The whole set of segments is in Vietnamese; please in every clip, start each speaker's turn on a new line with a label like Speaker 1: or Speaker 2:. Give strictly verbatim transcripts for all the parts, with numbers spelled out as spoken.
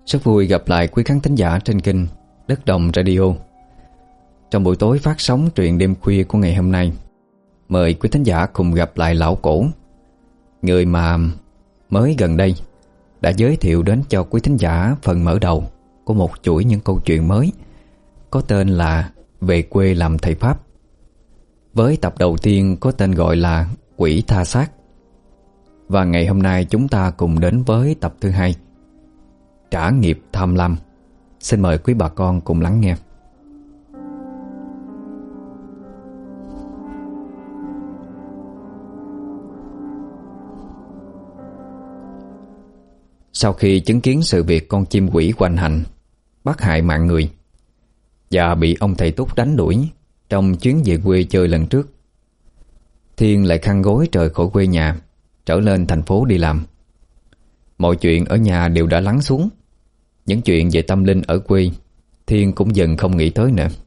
Speaker 1: Rất vui gặp lại quý khán thính giả trên kênh Đất Đồng Radio. Trong buổi tối phát sóng truyện đêm khuya của ngày hôm nay, mời quý thính giả cùng gặp lại Lão Cổ, người mà mới gần đây đã giới thiệu đến cho quý thính giả phần mở đầu của một chuỗi những câu chuyện mới có tên là Về quê làm thầy Pháp. Với tập đầu tiên có tên gọi là Quỷ tha xác. Và ngày hôm nay chúng ta cùng đến với tập thứ hai, Trả nghiệp tham lam. Xin mời quý bà con cùng lắng nghe. Sau khi chứng kiến sự việc con chim quỷ hoành hành, bắt hại mạng người và bị ông thầy Túc đánh đuổi trong chuyến về quê chơi lần trước, Thiên lại khăn gối rời khỏi quê nhà, trở lên thành phố đi làm. Mọi chuyện ở nhà đều đã lắng xuống. Những chuyện về tâm linh ở quê Thiên cũng dần không nghĩ tới nữa.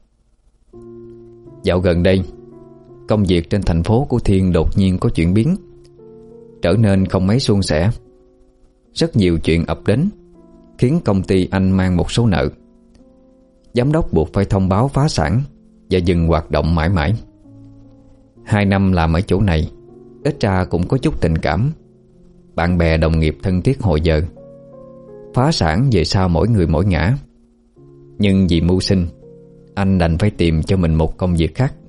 Speaker 1: Dạo gần đây, công việc trên thành phố của Thiên đột nhiên có chuyển biến, trở nên không mấy suôn sẻ. Rất nhiều chuyện ập đến, khiến công ty anh mang một số nợ. Giám đốc buộc phải thông báo phá sản và dừng hoạt động mãi mãi. Hai năm làm ở chỗ này, ít ra cũng có chút tình cảm, bạn bè đồng nghiệp thân thiết hồi giờ. Phá sản về sau mỗi người mỗi ngã. Nhưng vì mưu sinh, anh đành phải tìm cho mình một công việc khác.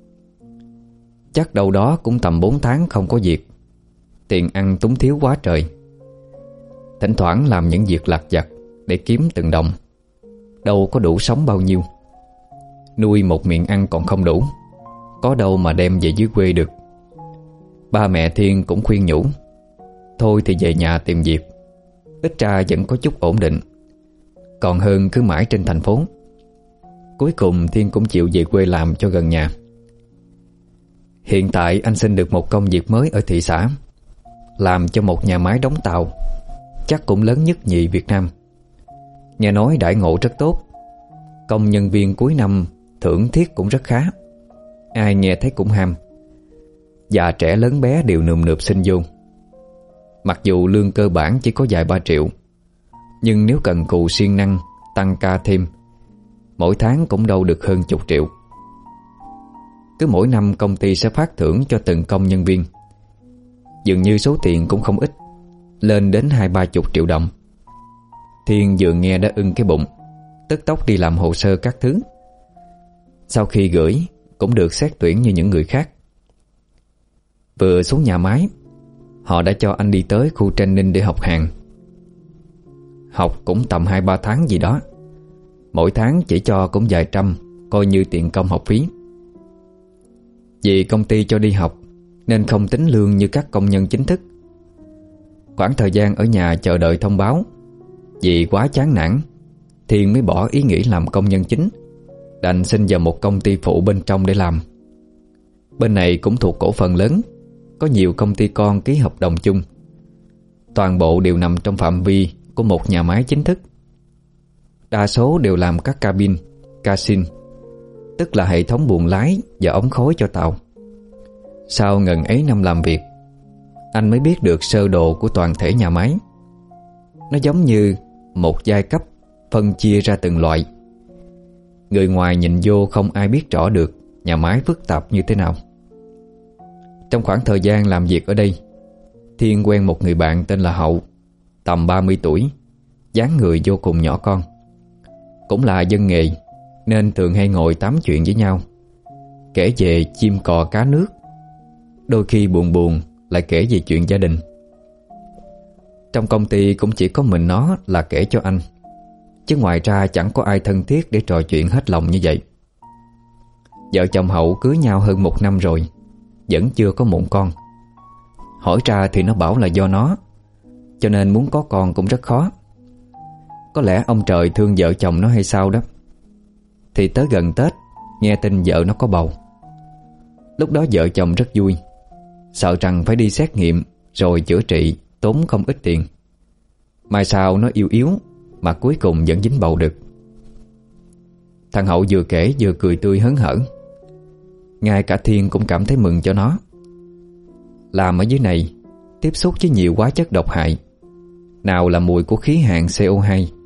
Speaker 1: Chắc đâu đó cũng tầm bốn tháng không có việc. Tiền ăn túng thiếu quá trời. Thỉnh thoảng làm những việc lặt vặt để kiếm từng đồng, đâu có đủ sống bao nhiêu. Nuôi một miệng ăn còn không đủ, có đâu mà đem về dưới quê được. Ba mẹ Thiên cũng khuyên nhủ, thôi thì về nhà tìm việc, ít ra vẫn có chút ổn định, còn hơn cứ mãi trên thành phố. Cuối cùng Thiên cũng chịu về quê làm cho gần nhà. Hiện tại anh xin được một công việc mới ở thị xã, làm cho một nhà máy đóng tàu, chắc cũng lớn nhất nhì Việt Nam. Nghe nói đãi ngộ rất tốt, công nhân viên cuối năm thưởng thiết cũng rất khá. Ai nghe thấy cũng ham. Già trẻ lớn bé đều nườm nượp xin vô. Mặc dù lương cơ bản chỉ có vài ba triệu, nhưng nếu cần cù siêng năng, tăng ca thêm, mỗi tháng cũng đâu được hơn chục triệu. Cứ mỗi năm công ty sẽ phát thưởng cho từng công nhân viên. Dường như số tiền cũng không ít, lên đến hai ba chục triệu đồng. Thiên vừa nghe đã ưng cái bụng, tức tốc đi làm hồ sơ các thứ. Sau khi gửi cũng được xét tuyển như những người khác. Vừa xuống nhà máy, họ đã cho anh đi tới khu training để học hàng. Học cũng tầm hai ba tháng gì đó, mỗi tháng chỉ cho cũng vài trăm, coi như tiền công học phí. Vì công ty cho đi học nên không tính lương như các công nhân chính thức. Khoảng thời gian ở nhà chờ đợi thông báo, vì quá chán nản, Thiên mới bỏ ý nghĩ làm công nhân chính, đành xin vào một công ty phụ bên trong để làm. Bên này cũng thuộc cổ phần lớn, có nhiều công ty con ký hợp đồng chung. Toàn bộ đều nằm trong phạm vi của một nhà máy chính thức. Đa số đều làm các cabin, casin, tức là hệ thống buồng lái và ống khói cho tàu. Sau ngần ấy năm làm việc, anh mới biết được sơ đồ của toàn thể nhà máy. Nó giống như một giai cấp phân chia ra từng loại. Người ngoài nhìn vô không ai biết rõ được nhà máy phức tạp như thế nào. Trong khoảng thời gian làm việc ở đây, Thiên quen một người bạn tên là Hậu, tầm ba mươi tuổi, dáng người vô cùng nhỏ con. Cũng là dân nghề nên thường hay ngồi tám chuyện với nhau, kể về chim cò cá nước. Đôi khi buồn buồn lại kể về chuyện gia đình. Trong công ty cũng chỉ có mình nó là kể cho anh, chứ ngoài ra chẳng có ai thân thiết để trò chuyện hết lòng như vậy. Vợ chồng Hậu cưới nhau hơn một năm rồi, vẫn chưa có mụn con. Hỏi ra thì nó bảo là do nó, cho nên muốn có con cũng rất khó. Có lẽ ông trời thương vợ chồng nó hay sao đó. Thì tới gần Tết, nghe tin vợ nó có bầu. Lúc đó vợ chồng rất vui, sợ rằng phải đi xét nghiệm rồi chữa trị tốn không ít tiền. Mai sau nó yếu yếu mà cuối cùng vẫn dính bầu được. Thằng Hậu vừa kể vừa cười tươi hớn hở. Ngay cả Thiên cũng cảm thấy mừng cho nó. Làm ở dưới này, tiếp xúc với nhiều hóa chất độc hại, nào là mùi của khí hạn xê o hai,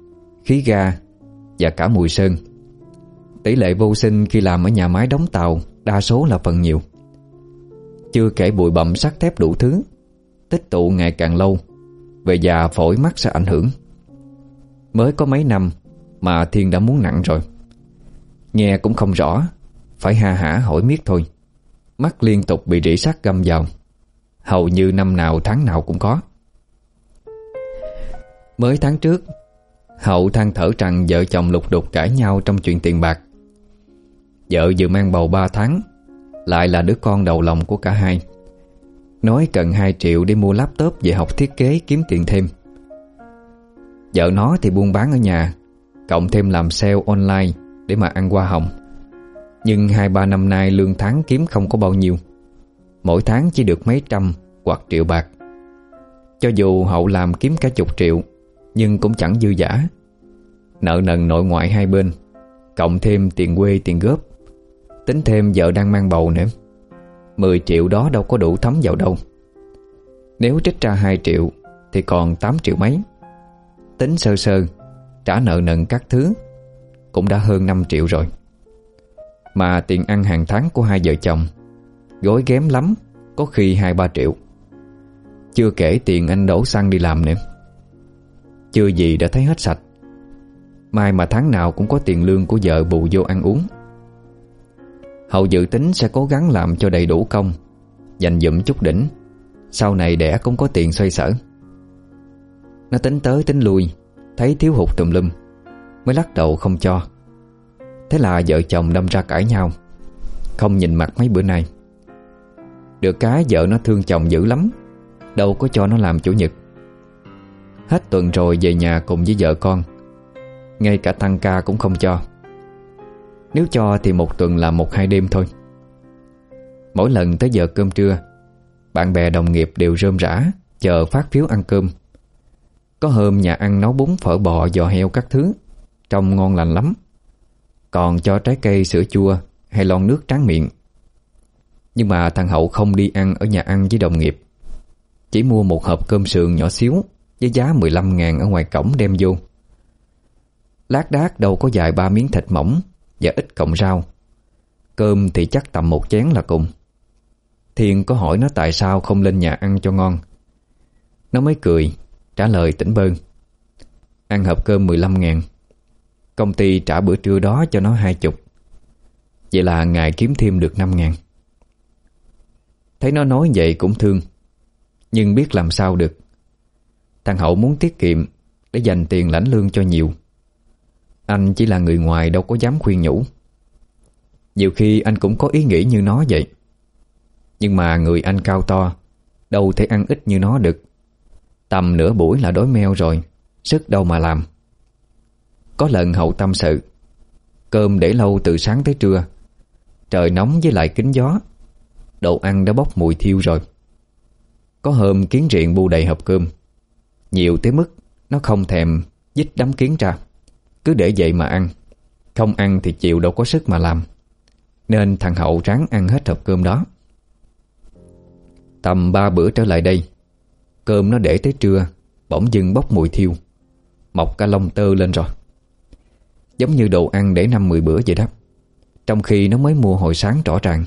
Speaker 1: khí ga và cả mùi sơn. Tỷ lệ vô sinh khi làm ở nhà máy đóng tàu đa số là phần nhiều. Chưa kể bụi bặm sắt thép đủ thứ tích tụ ngày càng lâu, về già phổi mắt sẽ ảnh hưởng. Mới có mấy năm mà Thiên đã muốn nặng rồi. Nghe cũng không rõ, phải ha hả hỏi miết thôi. Mắt liên tục bị rỉ sắt găm vào, hầu như năm nào tháng nào cũng có. Mới tháng trước, Hậu than thở rằng vợ chồng lục đục cãi nhau trong chuyện tiền bạc. Vợ vừa mang bầu ba tháng, lại là đứa con đầu lòng của cả hai. Nói cần hai triệu để mua laptop về học thiết kế kiếm tiền thêm. Vợ nó thì buôn bán ở nhà, cộng thêm làm sale online để mà ăn hoa hồng. Nhưng hai ba năm nay lương tháng kiếm không có bao nhiêu, mỗi tháng chỉ được mấy trăm hoặc triệu bạc. Cho dù Hậu làm kiếm cả chục triệu, nhưng cũng chẳng dư dả. Nợ nần nội ngoại hai bên, cộng thêm tiền quê tiền góp, tính thêm vợ đang mang bầu nữa, mười triệu đó đâu có đủ thấm vào đâu. Nếu trích ra hai triệu thì còn tám triệu mấy. Tính sơ sơ, trả nợ nần các thứ cũng đã hơn năm triệu rồi. Mà tiền ăn hàng tháng của hai vợ chồng gói ghém lắm có khi hai ba triệu. Chưa kể tiền anh đổ xăng đi làm nữa. Chưa gì đã thấy hết sạch. Mai mà tháng nào cũng có tiền lương của vợ bù vô ăn uống. Hậu dự tính sẽ cố gắng làm cho đầy đủ công, dành dụm chút đỉnh, sau này đẻ cũng có tiền xoay sở. Nó tính tới tính lui, thấy thiếu hụt tùm lum, mới lắc đầu không cho. Thế là vợ chồng đâm ra cãi nhau, không nhìn mặt mấy bữa nay. Được cái vợ nó thương chồng dữ lắm, đâu có cho nó làm chủ nhật. Hết tuần rồi về nhà cùng với vợ con, ngay cả tăng ca cũng không cho. Nếu cho thì một tuần làm một hai đêm thôi. Mỗi lần tới giờ cơm trưa, bạn bè đồng nghiệp đều rơm rã chờ phát phiếu ăn cơm. Có hôm nhà ăn nấu bún phở bò giò heo các thứ, trông ngon lành lắm. Còn cho trái cây sữa chua hay lon nước tráng miệng. Nhưng mà thằng Hậu không đi ăn ở nhà ăn với đồng nghiệp, chỉ mua một hộp cơm sườn nhỏ xíu với giá mười lăm ngàn ở ngoài cổng đem vô. Lác đác đâu có vài ba miếng thịt mỏng và ít cộng rau. Cơm thì chắc tầm một chén là cùng. Thiên có hỏi nó tại sao không lên nhà ăn cho ngon. Nó mới cười, trả lời tỉnh bơ: ăn hộp cơm mười lăm ngàn, công ty trả bữa trưa đó cho nó hai chục. Vậy là ngày kiếm thêm được năm ngàn. Thấy nó nói vậy cũng thương, nhưng biết làm sao được. Thằng Hậu muốn tiết kiệm để dành tiền lãnh lương cho nhiều. Anh chỉ là người ngoài đâu có dám khuyên nhủ. Nhiều khi anh cũng có ý nghĩ như nó vậy. Nhưng mà người anh cao to, đâu thể ăn ít như nó được. Tầm nửa buổi là đói meo rồi, sức đâu mà làm. Có lần Hậu tâm sự, cơm để lâu từ sáng tới trưa, trời nóng với lại kính gió, đồ ăn đã bốc mùi thiêu rồi. Có hôm kiến riện bu đầy hộp cơm, nhiều tới mức nó không thèm dích đám kiến ra, cứ để vậy mà ăn. Không ăn thì chiều đâu có sức mà làm. Nên thằng Hậu ráng ăn hết hộp cơm đó. Tầm ba bữa trở lại đây, cơm nó để tới trưa bỗng dưng bốc mùi thiêu, mọc cả lông tơ lên rồi. Giống như đồ ăn để năm mười bữa vậy đó, trong khi nó mới mua hồi sáng rõ ràng.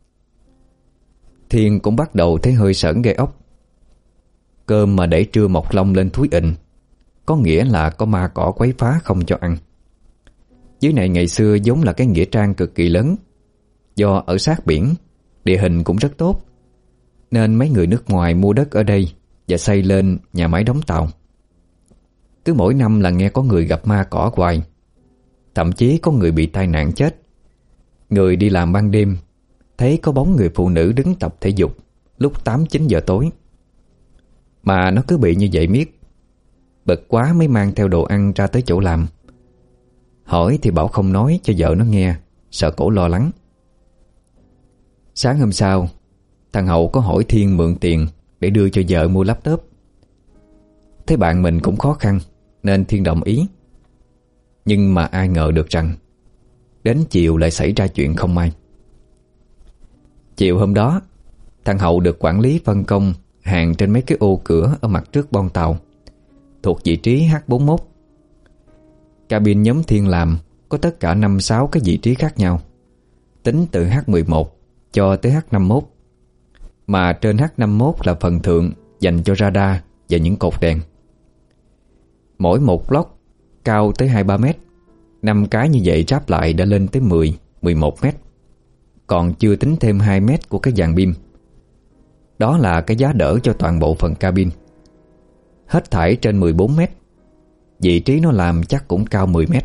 Speaker 1: Thiên cũng bắt đầu thấy hơi sởn gai ốc. Cơm mà để trưa mọc lông lên thúi ịnh, có nghĩa là có ma cỏ quấy phá không cho ăn. Dưới này ngày xưa vốn là cái nghĩa trang cực kỳ lớn. Do ở sát biển, địa hình cũng rất tốt, nên mấy người nước ngoài mua đất ở đây và xây lên nhà máy đóng tàu. Cứ mỗi năm là nghe có người gặp ma cỏ hoài. Thậm chí có người bị tai nạn chết. Người đi làm ban đêm thấy có bóng người phụ nữ đứng tập thể dục lúc tám chín giờ tối. Mà nó cứ bị như vậy miết. Bực quá mới mang theo đồ ăn ra tới chỗ làm. Hỏi thì bảo không nói cho vợ nó nghe, sợ cổ lo lắng. Sáng hôm sau, thằng Hậu có hỏi Thiên mượn tiền để đưa cho vợ mua laptop. Thấy bạn mình cũng khó khăn nên Thiên đồng ý. Nhưng mà ai ngờ được rằng đến chiều lại xảy ra chuyện không may. Chiều hôm đó, thằng Hậu được quản lý phân công hàng trên mấy cái ô cửa ở mặt trước bon tàu, thuộc vị trí H bốn mốt. Cabin nhóm Thiên làm có tất cả năm sáu cái vị trí khác nhau, tính từ H mười một cho tới H năm mươi mốt. Mà trên H năm mươi mốt là phần thượng dành cho radar và những cột đèn. Mỗi một block cao tới hai ba mét, năm cái như vậy ráp lại đã lên tới mười, mười một mét. Còn chưa tính thêm hai mét của cái dàn pin. Đó là cái giá đỡ cho toàn bộ phần cabin. Hết thảy trên mười bốn mét. Vị trí nó làm chắc cũng cao mười mét.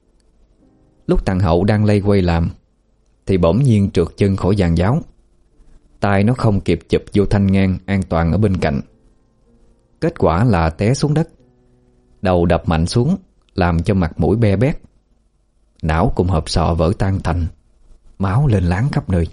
Speaker 1: Lúc thằng Hậu đang lay quay làm thì bỗng nhiên trượt chân khỏi giàn giáo. Tay nó không kịp chụp vô thanh ngang an toàn ở bên cạnh. Kết quả là té xuống đất. Đầu đập mạnh xuống, làm cho mặt mũi be bét. Não cùng hộp sọ vỡ tan tành, máu lên láng khắp nơi.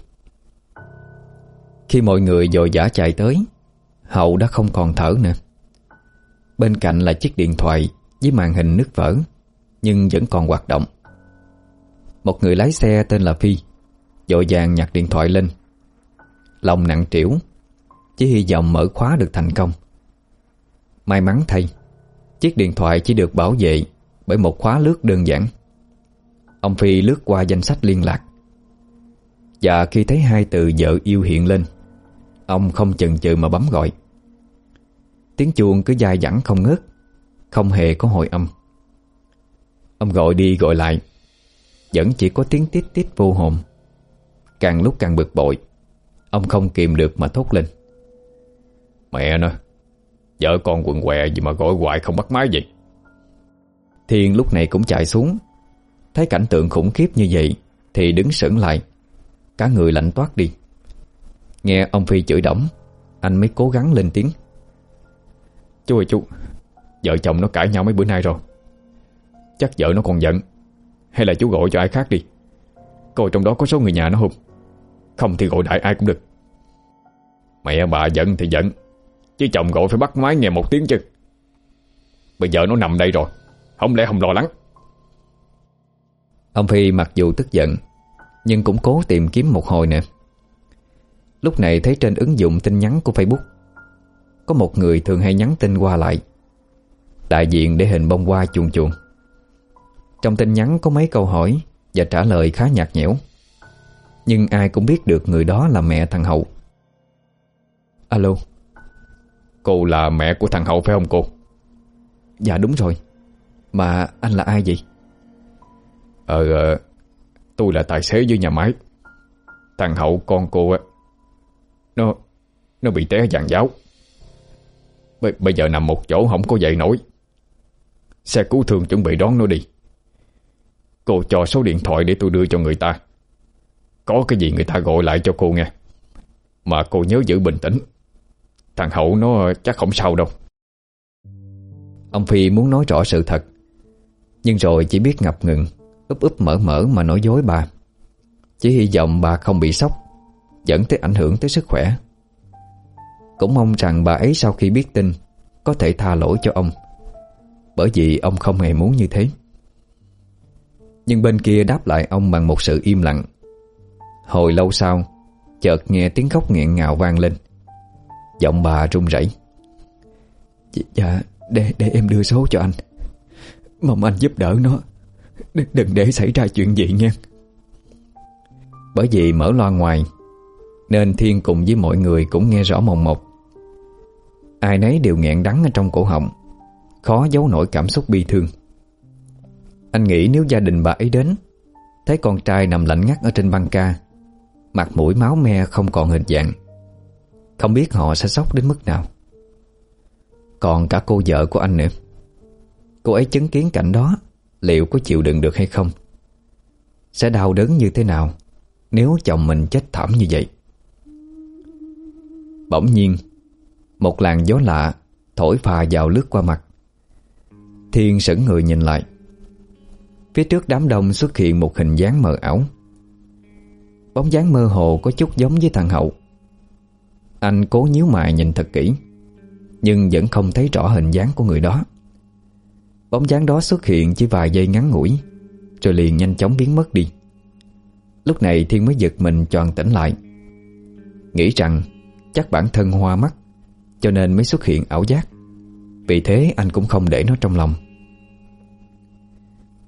Speaker 1: Khi mọi người vội vã chạy tới, Hậu đã không còn thở nữa. Bên cạnh là chiếc điện thoại với màn hình nứt vỡ, nhưng vẫn còn hoạt động. Một người lái xe tên là Phi vội vàng nhặt điện thoại lên. Lòng nặng trĩu, chỉ hy vọng mở khóa được thành công. May mắn thay, chiếc điện thoại chỉ được bảo vệ bởi một khóa lướt đơn giản. Ông Phi lướt qua danh sách liên lạc, và khi thấy hai từ vợ yêu hiện lên, ông không chần chừ mà bấm gọi. Tiếng chuông cứ dai dẳng không ngớt, không hề có hồi âm. Ông gọi đi gọi lại, vẫn chỉ có tiếng tít tít vô hồn. Càng lúc càng bực bội, ông không kìm được mà thốt lên: "Mẹ nó, vợ con quần què gì mà gọi hoài không bắt máy vậy?" Thiên lúc này cũng chạy xuống, thấy cảnh tượng khủng khiếp như vậy thì đứng sững lại, cả người lạnh toát đi. Nghe ông Phi chửi đổng, anh mới cố gắng lên tiếng: "Chú ơi chú, vợ chồng nó cãi nhau mấy bữa nay rồi. Chắc vợ nó còn giận. Hay là chú gọi cho ai khác đi, coi trong đó có số người nhà nó không. Không thì gọi đại ai cũng được." "Mẹ bà giận thì giận, chứ chồng gọi phải bắt máy nghe một tiếng chứ. Bây giờ nó nằm đây rồi, không lẽ không lo lắng?" Ông Phi mặc dù tức giận, nhưng cũng cố tìm kiếm một hồi nè. Lúc này thấy trên ứng dụng tin nhắn của Facebook có một người thường hay nhắn tin qua lại, đại diện để hình bông hoa chuồn chuồn. Trong tin nhắn có mấy câu hỏi và trả lời khá nhạt nhẽo, nhưng ai cũng biết được người đó là mẹ thằng Hậu. "Alo,
Speaker 2: cô là mẹ của thằng Hậu phải không cô?"
Speaker 1: "Dạ đúng rồi. Mà anh là ai vậy?"
Speaker 2: Ờ, ờ tôi là tài xế dưới nhà máy. Thằng Hậu con cô á, Nó Nó bị té giàn giáo. B Bây giờ nằm một chỗ không có dậy nổi. Xe cứu thương chuẩn bị đón nó đi. Cô cho số điện thoại để tôi đưa cho người ta. Có cái gì người ta gọi lại cho cô nghe. Mà cô nhớ giữ bình tĩnh. Thằng Hậu nó chắc không sao đâu."
Speaker 1: Ông Phi muốn nói rõ sự thật, nhưng rồi chỉ biết ngập ngừng, úp úp mở mở mà nói dối bà. Chỉ hy vọng bà không bị sốc, dẫn tới ảnh hưởng tới sức khỏe. Cũng mong rằng bà ấy sau khi biết tin có thể tha lỗi cho ông, bởi vì ông không hề muốn như thế. Nhưng bên kia đáp lại ông bằng một sự im lặng. Hồi lâu sau, chợt nghe tiếng khóc nghẹn ngào vang lên. Giọng bà run rẩy: "Dạ, để, để em đưa số cho anh. Mong anh giúp đỡ nó, đừng, đừng để xảy ra chuyện gì nha." Bởi vì mở loa ngoài, nên Thiên cùng với mọi người cũng nghe rõ mồn một. Ai nấy đều nghẹn đắng ở trong cổ họng, khó giấu nổi cảm xúc bi thương. Anh nghĩ nếu gia đình bà ấy đến, thấy con trai nằm lạnh ngắt ở trên băng ca, mặt mũi máu me không còn hình dạng, không biết họ sẽ sốc đến mức nào. Còn cả cô vợ của anh nữa, cô ấy chứng kiến cảnh đó, liệu có chịu đựng được hay không? Sẽ đau đớn như thế nào nếu chồng mình chết thảm như vậy? Bỗng nhiên, một làn gió lạ thổi phà vào lướt qua mặt. Thiên sững người nhìn lại. Phía trước đám đông xuất hiện một hình dáng mờ ảo. Bóng dáng mơ hồ có chút giống với thằng Hậu. Anh cố nhíu mày nhìn thật kỹ, nhưng vẫn không thấy rõ hình dáng của người đó. Bóng dáng đó xuất hiện chỉ vài giây ngắn ngủi, rồi liền nhanh chóng biến mất đi. Lúc này Thiên mới giật mình choàng tỉnh lại, nghĩ rằng chắc bản thân hoa mắt cho nên mới xuất hiện ảo giác. Vì thế anh cũng không để nó trong lòng.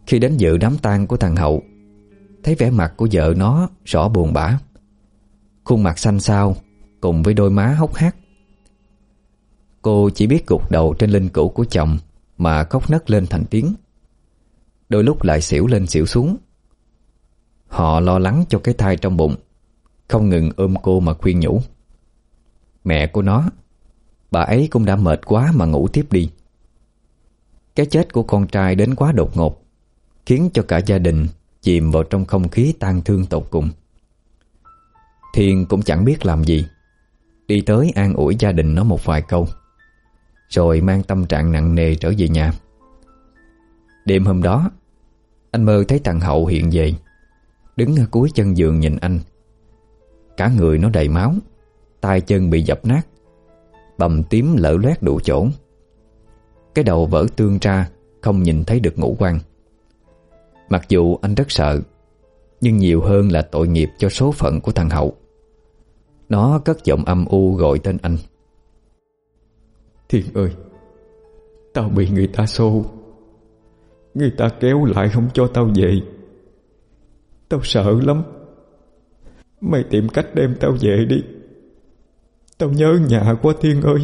Speaker 1: Khi đến dự đám tang của thằng Hậu, thấy vẻ mặt của vợ nó rõ buồn bã, khuôn mặt xanh xao cùng với đôi má hốc hác. Cô chỉ biết gục đầu trên linh cữu của chồng mà khóc nấc lên thành tiếng, đôi lúc lại xỉu lên xỉu xuống. Họ lo lắng cho cái thai trong bụng, không ngừng ôm cô mà khuyên nhủ. Mẹ của nó, bà ấy cũng đã mệt quá mà ngủ tiếp đi. Cái chết của con trai đến quá đột ngột, khiến cho cả gia đình chìm vào trong không khí tang thương tột cùng. Thiên cũng chẳng biết làm gì, đi tới an ủi gia đình nó một vài câu, rồi mang tâm trạng nặng nề trở về nhà. Đêm hôm đó, anh mơ thấy thằng Hậu hiện về, đứng ở cuối chân giường nhìn anh. Cả người nó đầy máu, tay chân bị dập nát, bầm tím lở loét đủ chỗ. Cái đầu vỡ tương ra, không nhìn thấy được ngũ quan. Mặc dù anh rất sợ, nhưng nhiều hơn là tội nghiệp cho số phận của thằng Hậu. Nó cất giọng âm u gọi tên anh. Thiên ơi, tao bị người ta xô, người ta kéo lại không cho tao về. Tao sợ lắm. Mày tìm cách đem tao về đi. Tao nhớ nhà quá Thiên ơi.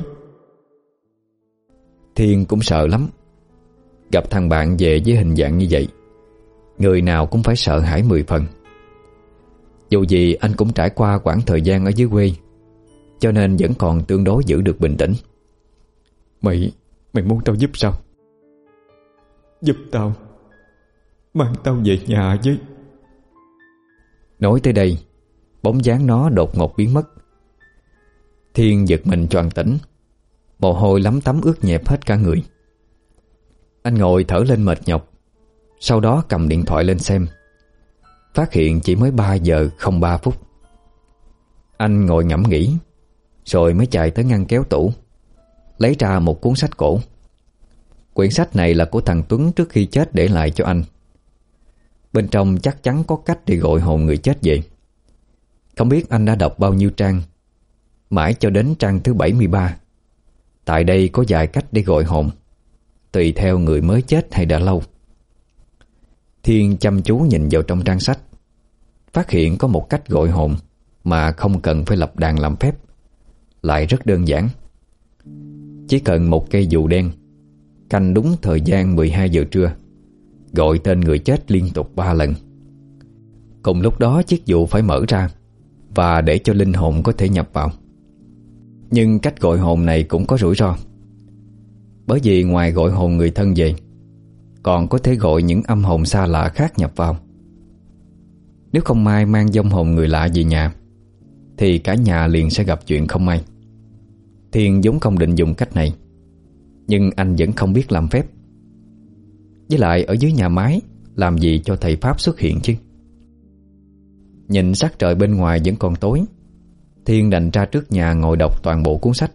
Speaker 1: Thiên cũng sợ lắm. Gặp thằng bạn về với hình dạng như vậy, người nào cũng phải sợ hãi mười phần. Dù gì anh cũng trải qua quãng thời gian ở dưới quê, cho nên vẫn còn tương đối giữ được bình tĩnh. Mày, mày muốn tao giúp sao? Giúp tao, mang tao về nhà với. Nói tới đây, bóng dáng nó đột ngột biến mất. Thiên giật mình choàng tỉnh, mồ hôi lấm tấm ướt nhẹp hết cả người. Anh ngồi thở lên mệt nhọc, sau đó cầm điện thoại lên xem. Phát hiện chỉ mới ba giờ không ba phút. Anh ngồi ngẫm nghĩ, rồi mới chạy tới ngăn kéo tủ, lấy ra một cuốn sách cổ. Quyển sách này là của thằng Tuấn trước khi chết để lại cho anh. Bên trong chắc chắn có cách để gọi hồn người chết về. Không biết anh đã đọc bao nhiêu trang, mãi cho đến trang thứ bảy mươi ba. Tại đây có vài cách để gọi hồn, tùy theo người mới chết hay đã lâu. Thiên chăm chú nhìn vào trong trang sách, phát hiện có một cách gọi hồn mà không cần phải lập đàn làm phép, lại rất đơn giản. Chỉ cần một cây dù đen, canh đúng thời gian mười hai giờ trưa, gọi tên người chết liên tục ba lần. Cùng lúc đó chiếc dù phải mở ra và để cho linh hồn có thể nhập vào. Nhưng cách gọi hồn này cũng có rủi ro, bởi vì ngoài gọi hồn người thân về, còn có thể gọi những âm hồn xa lạ khác nhập vào. Nếu không may mang vong hồn người lạ về nhà, thì cả nhà liền sẽ gặp chuyện không may. Thiên vốn không định dùng cách này, nhưng anh vẫn không biết làm phép. Với lại ở dưới nhà máy, làm gì cho thầy Pháp xuất hiện chứ. Nhìn sắc trời bên ngoài vẫn còn tối, Thiên đành ra trước nhà ngồi đọc toàn bộ cuốn sách.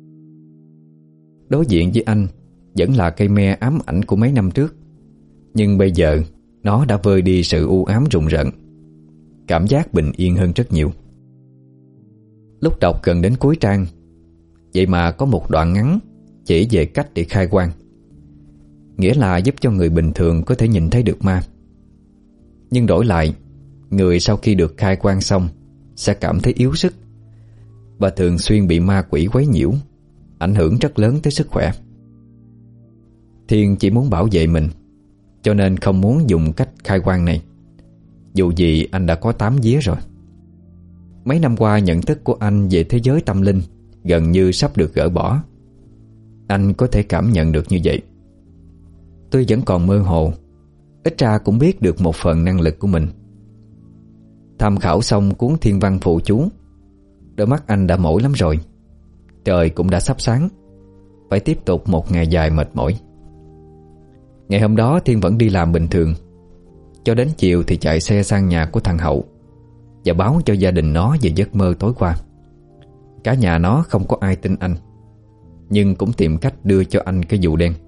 Speaker 1: Đối diện với anh vẫn là cây me ám ảnh của mấy năm trước, nhưng bây giờ nó đã vơi đi sự u ám rùng rợn, cảm giác bình yên hơn rất nhiều. Lúc đọc gần đến cuối trang, vậy mà có một đoạn ngắn chỉ về cách để khai quang, nghĩa là giúp cho người bình thường có thể nhìn thấy được ma. Nhưng đổi lại, người sau khi được khai quang xong sẽ cảm thấy yếu sức và thường xuyên bị ma quỷ quấy nhiễu, ảnh hưởng rất lớn tới sức khỏe. Thiên chỉ muốn bảo vệ mình, cho nên không muốn dùng cách khai quang này, dù gì anh đã có tám vía rồi. Mấy năm qua nhận thức của anh về thế giới tâm linh gần như sắp được gỡ bỏ. Anh có thể cảm nhận được như vậy. Tuy vẫn còn mơ hồ, ít ra cũng biết được một phần năng lực của mình. Tham khảo xong cuốn thiên văn phụ chú, đôi mắt anh đã mỏi lắm rồi. Trời cũng đã sắp sáng, phải tiếp tục một ngày dài mệt mỏi. Ngày hôm đó Thiên vẫn đi làm bình thường, cho đến chiều thì chạy xe sang nhà của thằng Hậu và báo cho gia đình nó về giấc mơ tối qua. Cả nhà nó không có ai tin anh, nhưng cũng tìm cách đưa cho anh cái dù đen.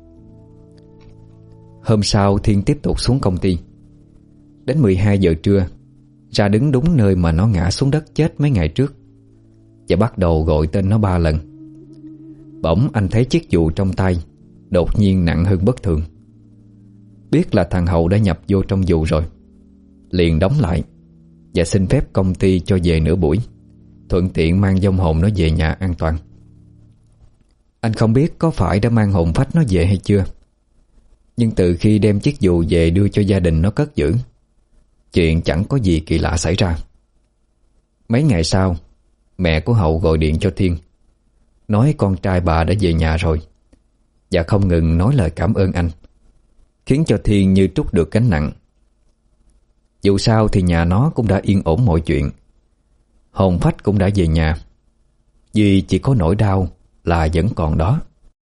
Speaker 1: Hôm sau Thiên tiếp tục xuống công ty. Đến mười hai giờ trưa, ra đứng đúng nơi mà nó ngã xuống đất chết mấy ngày trước, và bắt đầu gọi tên nó ba lần. Bỗng anh thấy chiếc dù trong tay đột nhiên nặng hơn bất thường. biết là thằng Hậu đã nhập vô trong dù rồi, liền đóng lại và xin phép công ty cho về nửa buổi, thuận tiện mang vong hồn nó về nhà an toàn. Anh không biết có phải đã mang hồn phách nó về hay chưa, nhưng từ khi đem chiếc dù về đưa cho gia đình nó cất giữ, chuyện chẳng có gì kỳ lạ xảy ra. Mấy ngày sau, mẹ của Hậu gọi điện cho Thiên, nói con trai bà đã về nhà rồi, và không ngừng nói lời cảm ơn anh, khiến cho Thiên như trút được gánh nặng. Dù sao thì nhà nó cũng đã yên ổn mọi chuyện, hồn phách cũng đã về nhà, duy chỉ có nỗi đau là vẫn còn đó.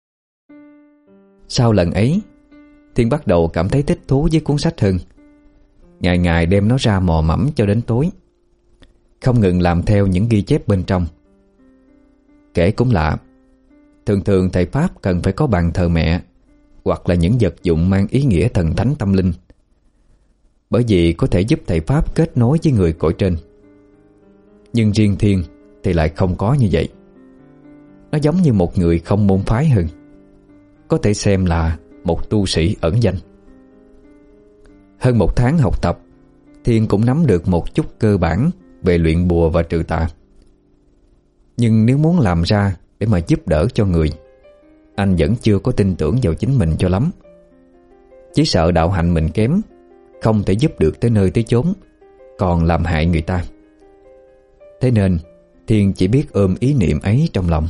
Speaker 1: Sau lần ấy, Thiên bắt đầu cảm thấy thích thú với cuốn sách hơn. Ngày ngày đem nó ra mò mẫm cho đến tối, không ngừng làm theo những ghi chép bên trong. Kể cũng lạ, thường thường thầy Pháp cần phải có bàn thờ mẹ hoặc là những vật dụng mang ý nghĩa thần thánh tâm linh, bởi vì có thể giúp thầy Pháp kết nối với người cõi trên. Nhưng riêng Thiên thì lại không có như vậy. Nó giống như một người không môn phái hơn, có thể xem là một tu sĩ ẩn danh. Hơn một tháng học tập, Thiên cũng nắm được một chút cơ bản về luyện bùa và trừ tà. Nhưng nếu muốn làm ra để mà giúp đỡ cho người, anh vẫn chưa có tin tưởng vào chính mình cho lắm. Chỉ sợ đạo hạnh mình kém, không thể giúp được tới nơi tới chốn, còn làm hại người ta. Thế nên Thiên chỉ biết ôm ý niệm ấy trong lòng.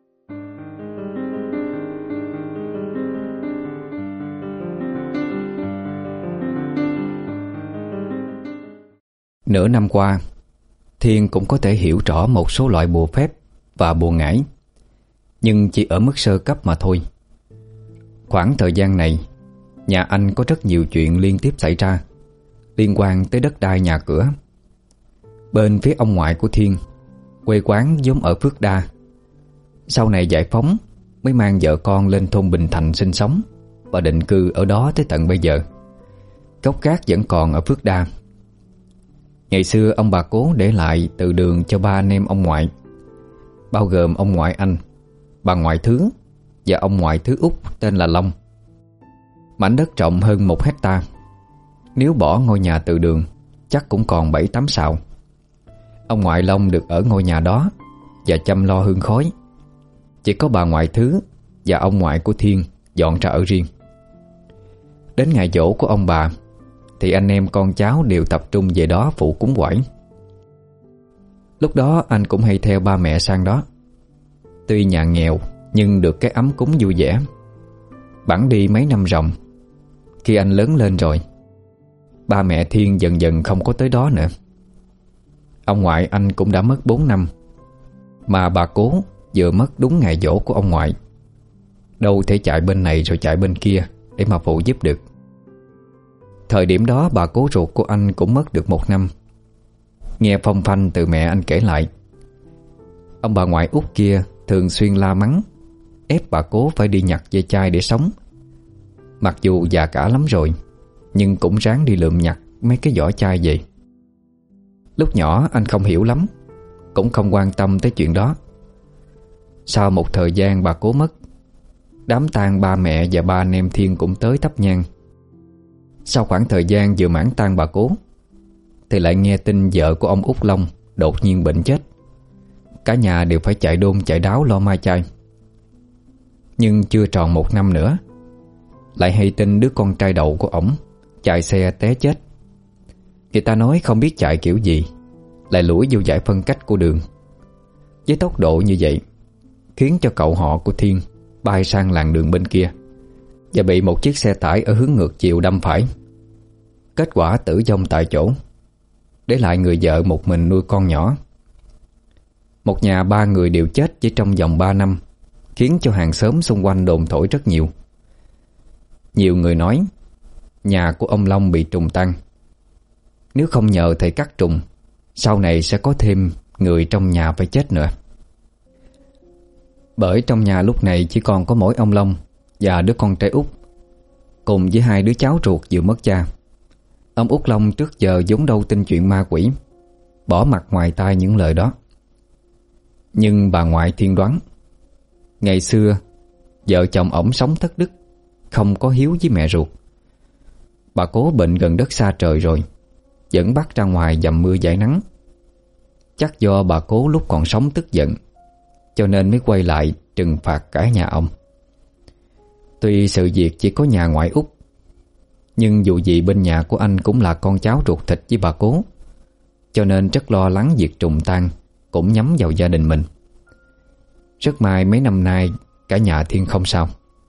Speaker 1: Nửa năm qua, Thiên cũng có thể hiểu rõ một số loại bùa phép và bùa ngải, nhưng chỉ ở mức sơ cấp mà thôi. Khoảng thời gian này, nhà anh có rất nhiều chuyện liên tiếp xảy ra liên quan tới đất đai nhà cửa. Bên phía ông ngoại của Thiên, quê quán vốn ở Phước Đa, sau này giải phóng mới mang vợ con lên thôn Bình Thành sinh sống và định cư ở đó tới tận bây giờ. Gốc gác vẫn còn ở Phước Đa. Ngày xưa ông bà Cố để lại từ đường cho ba anh em ông ngoại, bao gồm ông ngoại anh, bà ngoại Thứ và ông ngoại Thứ út tên là Long. Mảnh đất rộng hơn một hecta. Nếu bỏ ngôi nhà từ đường chắc cũng còn bảy tám sào. Ông ngoại Long được ở ngôi nhà đó và chăm lo hương khói. Chỉ có bà ngoại Thứ và ông ngoại của Thiên dọn ra ở riêng. Đến ngày giỗ của ông bà thì anh em con cháu đều tập trung về đó phụ cúng quẩy. Lúc đó anh cũng hay theo ba mẹ sang đó. Tuy nhà nghèo nhưng được cái ấm cúng vui vẻ. Bẵng đi mấy năm ròng, khi anh lớn lên rồi, ba mẹ Thiên dần dần không có tới đó nữa. Ông ngoại anh cũng đã mất bốn năm, mà bà Cố vừa mất đúng ngày giỗ của ông ngoại. Đâu thể chạy bên này rồi chạy bên kia để mà phụ giúp được. Thời điểm đó bà Cố ruột của anh cũng mất được một năm. Nghe phong phanh từ mẹ anh kể lại, ông bà ngoại út kia thường xuyên la mắng, ép bà Cố phải đi nhặt ve chai để sống. Mặc dù già cả lắm rồi, nhưng cũng ráng đi lượm nhặt mấy cái vỏ chai về. Lúc nhỏ anh không hiểu lắm, cũng không quan tâm tới chuyện đó. Sau một thời gian bà Cố mất, đám tang ba mẹ và ba anh em Thiên cũng tới thắp nhang. Sau khoảng thời gian vừa mãn tang bà Cố thì lại nghe tin vợ của ông Út Long đột nhiên bệnh chết. Cả nhà đều phải chạy đôn chạy đáo lo mai chay. Nhưng chưa tròn một năm nữa, lại hay tin đứa con trai đầu của ổng chạy xe té chết. Người ta nói không biết chạy kiểu gì lại lủi vô giải phân cách của đường. Với tốc độ như vậy khiến cho cậu họ của Thiên bay sang làn đường bên kia và bị một chiếc xe tải ở hướng ngược chiều đâm phải. Kết quả tử vong tại chỗ, để lại người vợ một mình nuôi con nhỏ. Một nhà ba người đều chết chỉ trong vòng ba năm, khiến cho hàng xóm xung quanh đồn thổi rất nhiều. Nhiều người nói nhà của ông Long bị trùng tăng. Nếu không nhờ thầy cắt trùng, sau này sẽ có thêm người trong nhà phải chết nữa. Bởi trong nhà lúc này chỉ còn có mỗi ông Long và đứa con trai út, cùng với hai đứa cháu ruột vừa mất cha. Ông Út Long trước giờ vốn đâu tin chuyện ma quỷ, bỏ mặt ngoài tai những lời đó. Nhưng bà ngoại Thiên đoán, ngày xưa vợ chồng ổng sống thất đức, không có hiếu với mẹ ruột. Bà Cố bệnh gần đất xa trời rồi, vẫn bắt ra ngoài dầm mưa giải nắng. Chắc do bà Cố lúc còn sống tức giận, cho nên mới quay lại trừng phạt cả nhà ông. Tuy sự việc chỉ có nhà ngoại út, nhưng dù gì bên nhà của anh cũng là con cháu ruột thịt với bà Cố, cho nên rất lo lắng việc trùng tang cũng nhắm vào gia đình mình. Rất may mấy năm nay cả nhà Thiên không sao.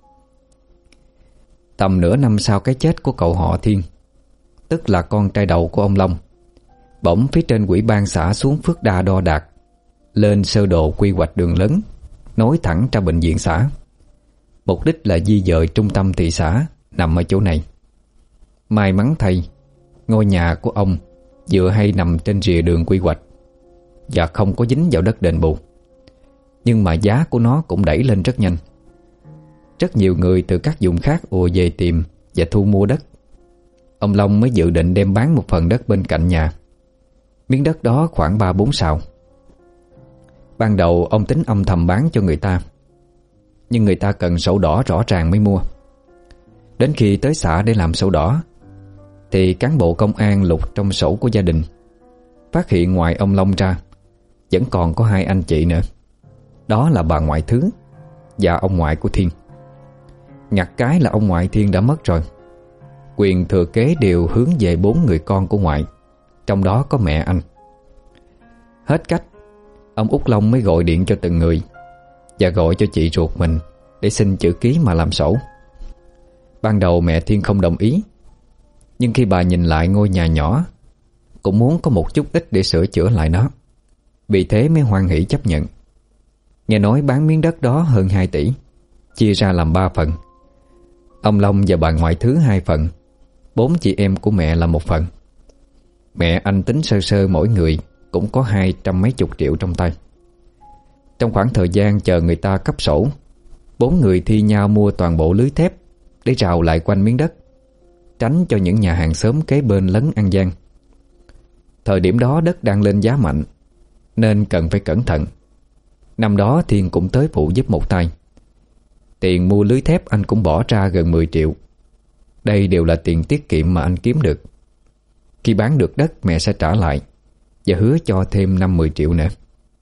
Speaker 1: Tầm nửa năm sau cái chết của cậu họ Thiên, tức là con trai đầu của ông Long, bỗng phía trên ủy ban xã xuống Phước Đa đo đạc, lên sơ đồ quy hoạch đường lớn nối thẳng ra bệnh viện xã. Mục đích là di dời trung tâm thị xã nằm ở chỗ này. May mắn thay, ngôi nhà của ông vừa hay nằm trên rìa đường quy hoạch và không có dính vào đất đền bù. Nhưng mà giá của nó cũng đẩy lên rất nhanh. Rất nhiều người từ các vùng khác ùa về tìm và thu mua đất. Ông Long mới dự định đem bán một phần đất bên cạnh nhà. Miếng đất đó khoảng ba bốn sào. Ban đầu ông tính âm thầm bán cho người ta, nhưng người ta cần sổ đỏ rõ ràng mới mua. Đến khi tới xã để làm sổ đỏ thì cán bộ công an lục trong sổ của gia đình, phát hiện ngoài ông Long ra vẫn còn có hai anh chị nữa. Đó là bà ngoại Thứ và ông ngoại của Thiên. Ngặt cái là ông ngoại Thiên đã mất rồi. Quyền thừa kế đều hướng về bốn người con của ngoại, trong đó có mẹ anh. Hết cách, ông Út Long mới gọi điện cho từng người và gọi cho chị ruột mình để xin chữ ký mà làm sổ. Ban đầu mẹ Thiên không đồng ý, nhưng khi bà nhìn lại ngôi nhà nhỏ, cũng muốn có một chút ít để sửa chữa lại nó, vì thế mới hoan hỷ chấp nhận. Nghe nói bán miếng đất đó hơn hai tỷ, chia ra làm ba phần. Ông Long và bà ngoại Thứ hai phần, bốn chị em của mẹ là một phần. Mẹ anh tính sơ sơ mỗi người cũng có hai trăm mấy chục triệu trong tay. Trong khoảng thời gian chờ người ta cấp sổ, bốn người thi nhau mua toàn bộ lưới thép để rào lại quanh miếng đất, tránh cho những nhà hàng xóm kế bên lấn ăn gian. Thời điểm đó đất đang lên giá mạnh, nên cần phải cẩn thận. Năm đó Thiên cũng tới phụ giúp một tay. Tiền mua lưới thép anh cũng bỏ ra gần mười triệu. Đây đều là tiền tiết kiệm mà anh kiếm được. Khi bán được đất mẹ sẽ trả lại, và hứa cho thêm năm mười triệu nữa.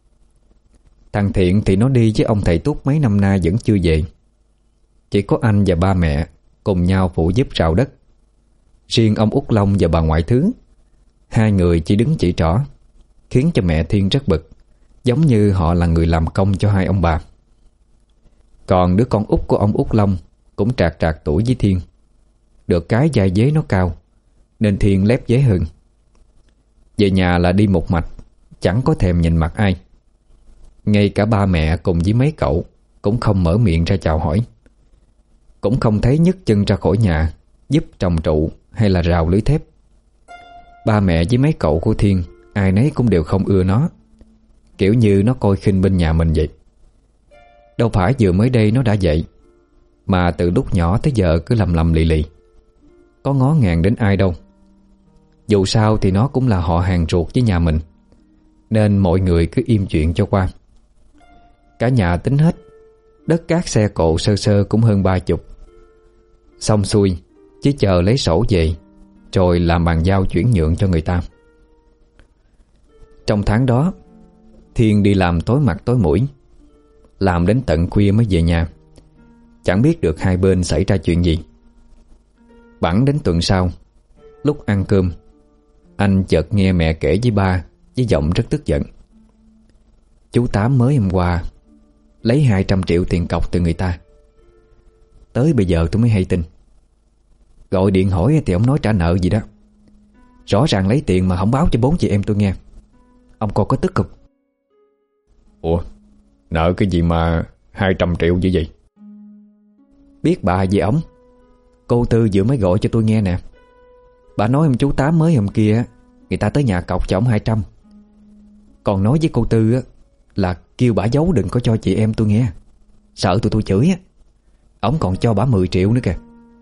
Speaker 1: Thằng Thiện thì nó đi với ông thầy Túc mấy năm nay vẫn chưa về. Chỉ có anh và ba mẹ cùng nhau phụ giúp rào đất. Riêng ông Út Long và bà ngoại Thứ, hai người chỉ đứng chỉ trỏ, khiến cho mẹ Thiên rất bực, giống như họ là người làm công cho hai ông bà. Còn đứa con út của ông Út Long cũng trạc trạc tuổi với Thiên. Được cái vai vế nó cao, nên Thiên lép vế hơn. Về nhà là đi một mạch, chẳng có thèm nhìn mặt ai. Ngay cả ba mẹ cùng với mấy cậu cũng không mở miệng ra chào hỏi. Cũng không thấy nhấc chân ra khỏi nhà giúp trồng trụ hay là rào lưới thép. Ba mẹ với mấy cậu của Thiên ai nấy cũng đều không ưa nó, kiểu như nó coi khinh bên nhà mình vậy. Đâu phải vừa mới đây nó đã vậy, mà từ lúc nhỏ tới giờ cứ lầm lầm lì lì, có ngó ngàng đến ai đâu. Dù sao thì nó cũng là họ hàng ruột với nhà mình, nên mọi người cứ im chuyện cho qua. Cả nhà tính hết, đất cát xe cộ sơ sơ cũng hơn ba chục. Xong xuôi, chỉ chờ lấy sổ về, rồi làm bàn giao chuyển nhượng cho người ta. Trong tháng đó, Thiên đi làm tối mặt tối mũi, làm đến tận khuya mới về nhà. Chẳng biết được hai bên xảy ra chuyện gì. Bẵng đến tuần sau, lúc ăn cơm, anh chợt nghe mẹ kể với ba với giọng rất tức giận: "Chú Tám mới hôm qua lấy hai trăm triệu tiền cọc từ người ta. Tới bây giờ tôi mới hay tin. Gọi điện hỏi thì ông nói trả nợ gì đó. Rõ ràng lấy tiền mà không báo cho bốn chị em tôi nghe. Ông coi có tức không?"
Speaker 2: "Ủa, nợ cái gì mà hai trăm triệu như vậy?"
Speaker 1: "Biết bà gì ổng. Cô Tư vừa mới gọi cho tôi nghe nè. Bà nói ông chú Tám mới hôm kia người ta tới nhà cọc cho ổng hai trăm. Còn nói với cô Tư là kêu bà giấu đừng có cho chị em tôi nghe, sợ tụi tôi chửi á. Ổng còn cho bà mười triệu nữa kìa."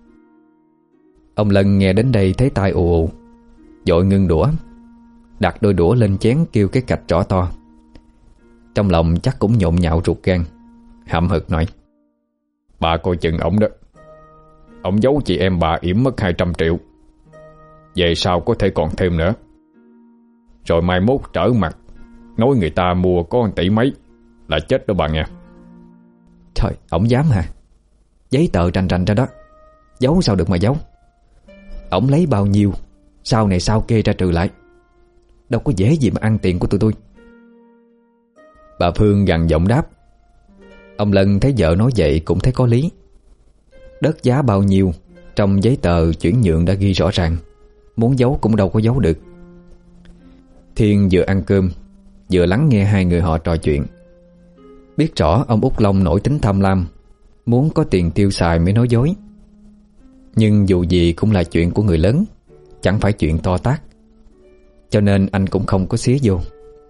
Speaker 1: Ông Lân nghe đến đây thấy tai ù ù, vội ngưng đũa, đặt đôi đũa lên chén kêu cái cạch trỏ to. Trong lòng chắc cũng nhộn nhạo ruột gan, hậm hực nói:
Speaker 2: "Bà coi chừng ổng đó. Ổng giấu chị em bà yểm mất hai trăm triệu, về sau có thể còn thêm nữa. Rồi mai mốt trở mặt nói người ta mua có một tỷ mấy là chết đó bà nghe.
Speaker 1: Trời, ổng dám hả? Giấy tờ rành rành ra đó, giấu sao được mà giấu. Ổng lấy bao nhiêu sau này sao kê ra trừ lại. Đâu có dễ gì mà ăn tiền của tụi tôi. Bà Phương gằn giọng đáp. Ông Lân thấy vợ nói vậy cũng thấy có lý. Đất giá bao nhiêu trong giấy tờ chuyển nhượng đã ghi rõ ràng, muốn giấu cũng đâu có giấu được. Thiên vừa ăn cơm vừa lắng nghe hai người họ trò chuyện. Biết rõ ông Út Long nổi tính tham lam, muốn có tiền tiêu xài mới nói dối. Nhưng dù gì cũng là chuyện của người lớn, chẳng phải chuyện to tát, cho nên anh cũng không có xía vô.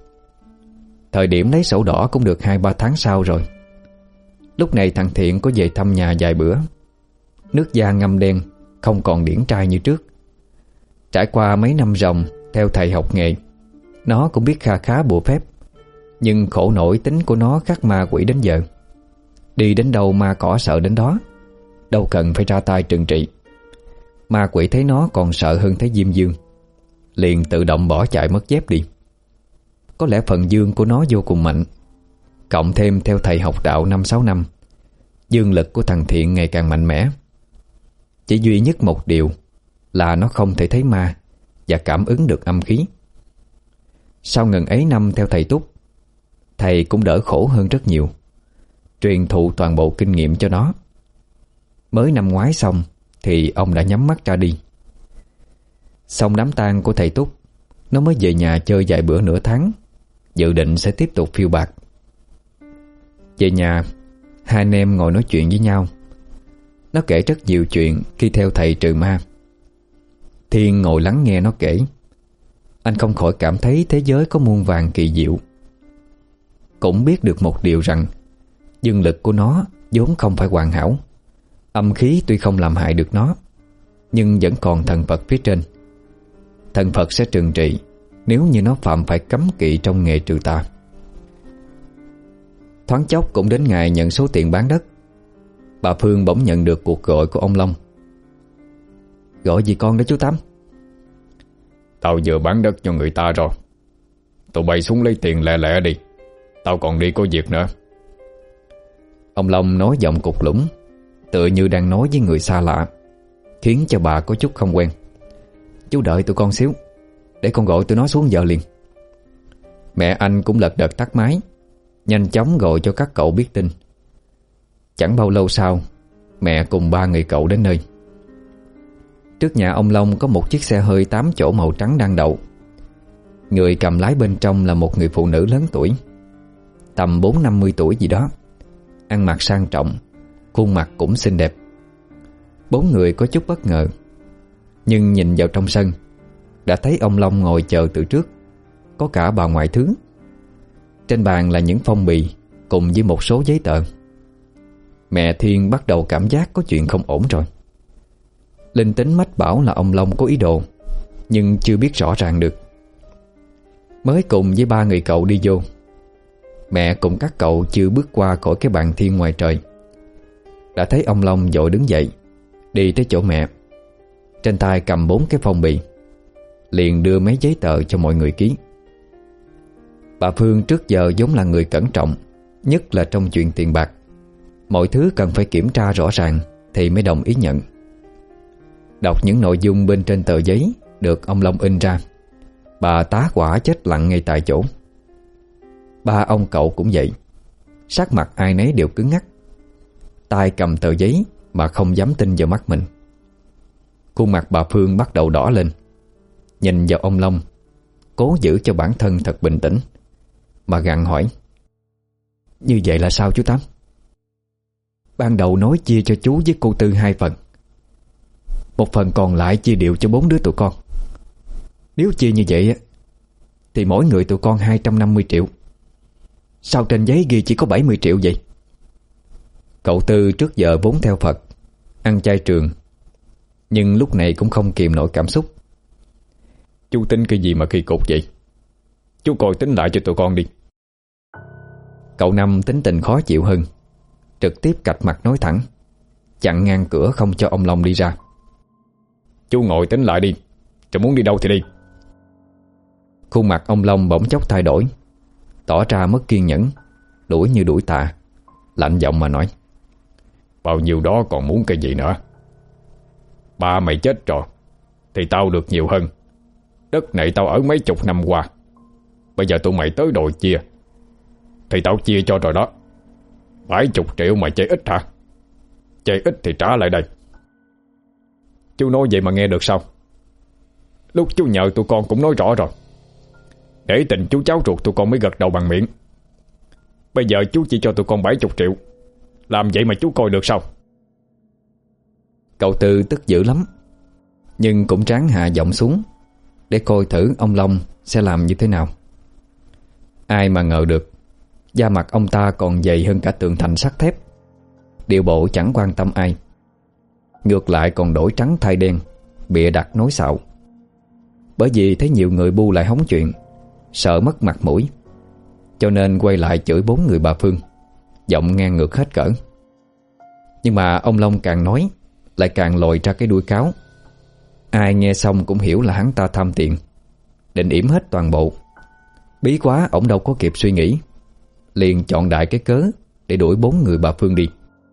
Speaker 1: Thời điểm lấy sổ đỏ cũng được hai ba tháng sau rồi. Lúc này thằng Thiện có về thăm nhà vài bữa. Nước da ngâm đen, không còn điển trai như trước. Trải qua mấy năm ròng theo thầy học nghề, nó cũng biết kha khá bùa phép. Nhưng khổ nổi tính của nó khắc ma quỷ đến giờ. Đi đến đâu ma cỏ sợ đến đó, đâu cần phải ra tay trừng trị. Ma quỷ thấy nó còn sợ hơn thấy Diêm Dương, liền tự động bỏ chạy mất dép đi. Có lẽ phần dương của nó vô cùng mạnh, cộng thêm theo thầy học đạo năm sáu năm, dương lực của thằng Thiện ngày càng mạnh mẽ. Chỉ duy nhất một điều là nó không thể thấy ma và cảm ứng được âm khí. Sau ngần ấy năm theo thầy Túc, thầy cũng đỡ khổ hơn rất nhiều, truyền thụ toàn bộ kinh nghiệm cho nó. Mới năm ngoái xong thì ông đã nhắm mắt ra đi. Xong đám tang của thầy Túc, nó mới về nhà chơi vài bữa nửa tháng, dự định sẽ tiếp tục phiêu bạc. Về nhà, hai anh em ngồi nói chuyện với nhau. Nó kể rất nhiều chuyện khi theo thầy trừ ma. Thiên ngồi lắng nghe nó kể. Anh không khỏi cảm thấy thế giới có muôn vàn kỳ diệu. Cũng biết được một điều rằng dương lực của nó vốn không phải hoàn hảo. Âm khí tuy không làm hại được nó, nhưng vẫn còn thần Phật phía trên. Thần Phật sẽ trừng trị nếu như nó phạm phải cấm kỵ trong nghề trừ tà. Thoáng chốc cũng đến ngày nhận số tiền bán đất. Bà Phương bỗng nhận được cuộc gọi của ông Long. Gọi gì con đó chú Tám?
Speaker 2: Tao vừa bán đất cho người ta rồi. Tụi bay xuống lấy tiền lẹ lẹ đi, tao còn đi có việc nữa.
Speaker 1: Ông Long nói giọng cục lũng, tựa như đang nói với người xa lạ, khiến cho bà có chút không quen. Chú đợi tụi con xíu, để con gọi tụi nó xuống giờ liền. Mẹ anh cũng lật đật tắt máy, nhanh chóng gọi cho các cậu biết tin. Chẳng bao lâu sau, mẹ cùng ba người cậu đến nơi. Trước nhà ông Long có một chiếc xe hơi tám chỗ màu trắng đang đậu. Người cầm lái bên trong là một người phụ nữ lớn tuổi, tầm bốn năm mươi tuổi gì đó, ăn mặc sang trọng, khuôn mặt cũng xinh đẹp. Bốn người có chút bất ngờ, nhưng nhìn vào trong sân đã thấy ông Long ngồi chờ từ trước, có cả bà ngoại thứ. Trên bàn là những phong bì cùng với một số giấy tờ. Mẹ Thiên bắt đầu cảm giác có chuyện không ổn rồi. Linh tính mách bảo là ông Long có ý đồ, nhưng chưa biết rõ ràng được. Mới cùng với ba người cậu đi vô, mẹ cùng các cậu chưa bước qua khỏi cái bàn thiên ngoài trời, đã thấy ông Long vội đứng dậy, đi tới chỗ mẹ, trên tay cầm bốn cái phong bì, liền đưa mấy giấy tờ cho mọi người ký. Bà Phương trước giờ vốn là người cẩn trọng, nhất là trong chuyện tiền bạc. Mọi thứ cần phải kiểm tra rõ ràng thì mới đồng ý nhận. Đọc những nội dung bên trên tờ giấy được ông Long in ra, bà tá hỏa chết lặng ngay tại chỗ. Ba ông cậu cũng vậy, sắc mặt ai nấy đều cứng ngắc, tay cầm tờ giấy mà không dám tin vào mắt mình. Khuôn mặt bà Phương bắt đầu đỏ lên, nhìn vào ông Long, cố giữ cho bản thân thật bình tĩnh, mà gặng hỏi: Như vậy là sao chú Tám? Ban đầu nói chia cho chú với cô Tư hai phần, một phần còn lại chia đều cho bốn đứa tụi con. Nếu chia như vậy thì mỗi người tụi con hai trăm năm mươi triệu. Sao trên giấy ghi chỉ có bảy mươi triệu vậy? Cậu Tư trước giờ vốn theo Phật, ăn chay trường, nhưng lúc này cũng không kìm nổi cảm xúc.
Speaker 2: Chú tính cái gì mà kỳ cục vậy? Chú coi tính lại cho tụi con đi.
Speaker 1: Cậu Năm tính tình khó chịu hơn, trực tiếp cạch mặt nói thẳng, chặn ngang cửa không cho ông Long đi ra.
Speaker 2: Chú ngồi tính lại đi, Cho muốn đi đâu thì đi.
Speaker 1: Khuôn mặt ông Long bỗng chốc thay đổi, tỏ ra mất kiên nhẫn, đuổi như đuổi tà, lạnh giọng mà nói:
Speaker 2: Bao nhiêu đó còn muốn cái gì nữa? Ba mày chết rồi thì tao được nhiều hơn. Đất này tao ở mấy chục năm qua, bây giờ tụi mày tới đòi chia thì tao chia cho rồi đó. Bảy chục triệu mà chê ít hả? Chê ít thì trả lại đây. Chú nói vậy mà nghe được sao? Lúc chú nhờ tụi con cũng nói rõ rồi, để tình chú cháu ruột tụi con mới gật đầu bằng miệng. Bây giờ chú chỉ cho tụi con bảy chục triệu, làm vậy mà chú coi được sao?
Speaker 1: Cậu Tư tức dữ lắm, nhưng cũng ráng hạ giọng xuống để coi thử ông Long sẽ làm như thế nào. Ai mà ngờ được, da mặt ông ta còn dày hơn cả tường thành sắt thép. Điệu bộ chẳng quan tâm ai, ngược lại còn đổi trắng thay đen, bịa đặt nói xạo. Bởi vì thấy nhiều người bu lại hóng chuyện, sợ mất mặt mũi, cho nên quay lại chửi bốn người bà Phương, giọng ngang ngược hết cỡ. Nhưng mà ông Long càng nói lại càng lòi ra cái đuôi cáo. Ai nghe xong cũng hiểu là hắn ta tham tiền, định yểm hết toàn bộ. Bí quá ổng đâu có kịp suy nghĩ, liền chọn đại cái cớ để đuổi bốn người bà Phương đi.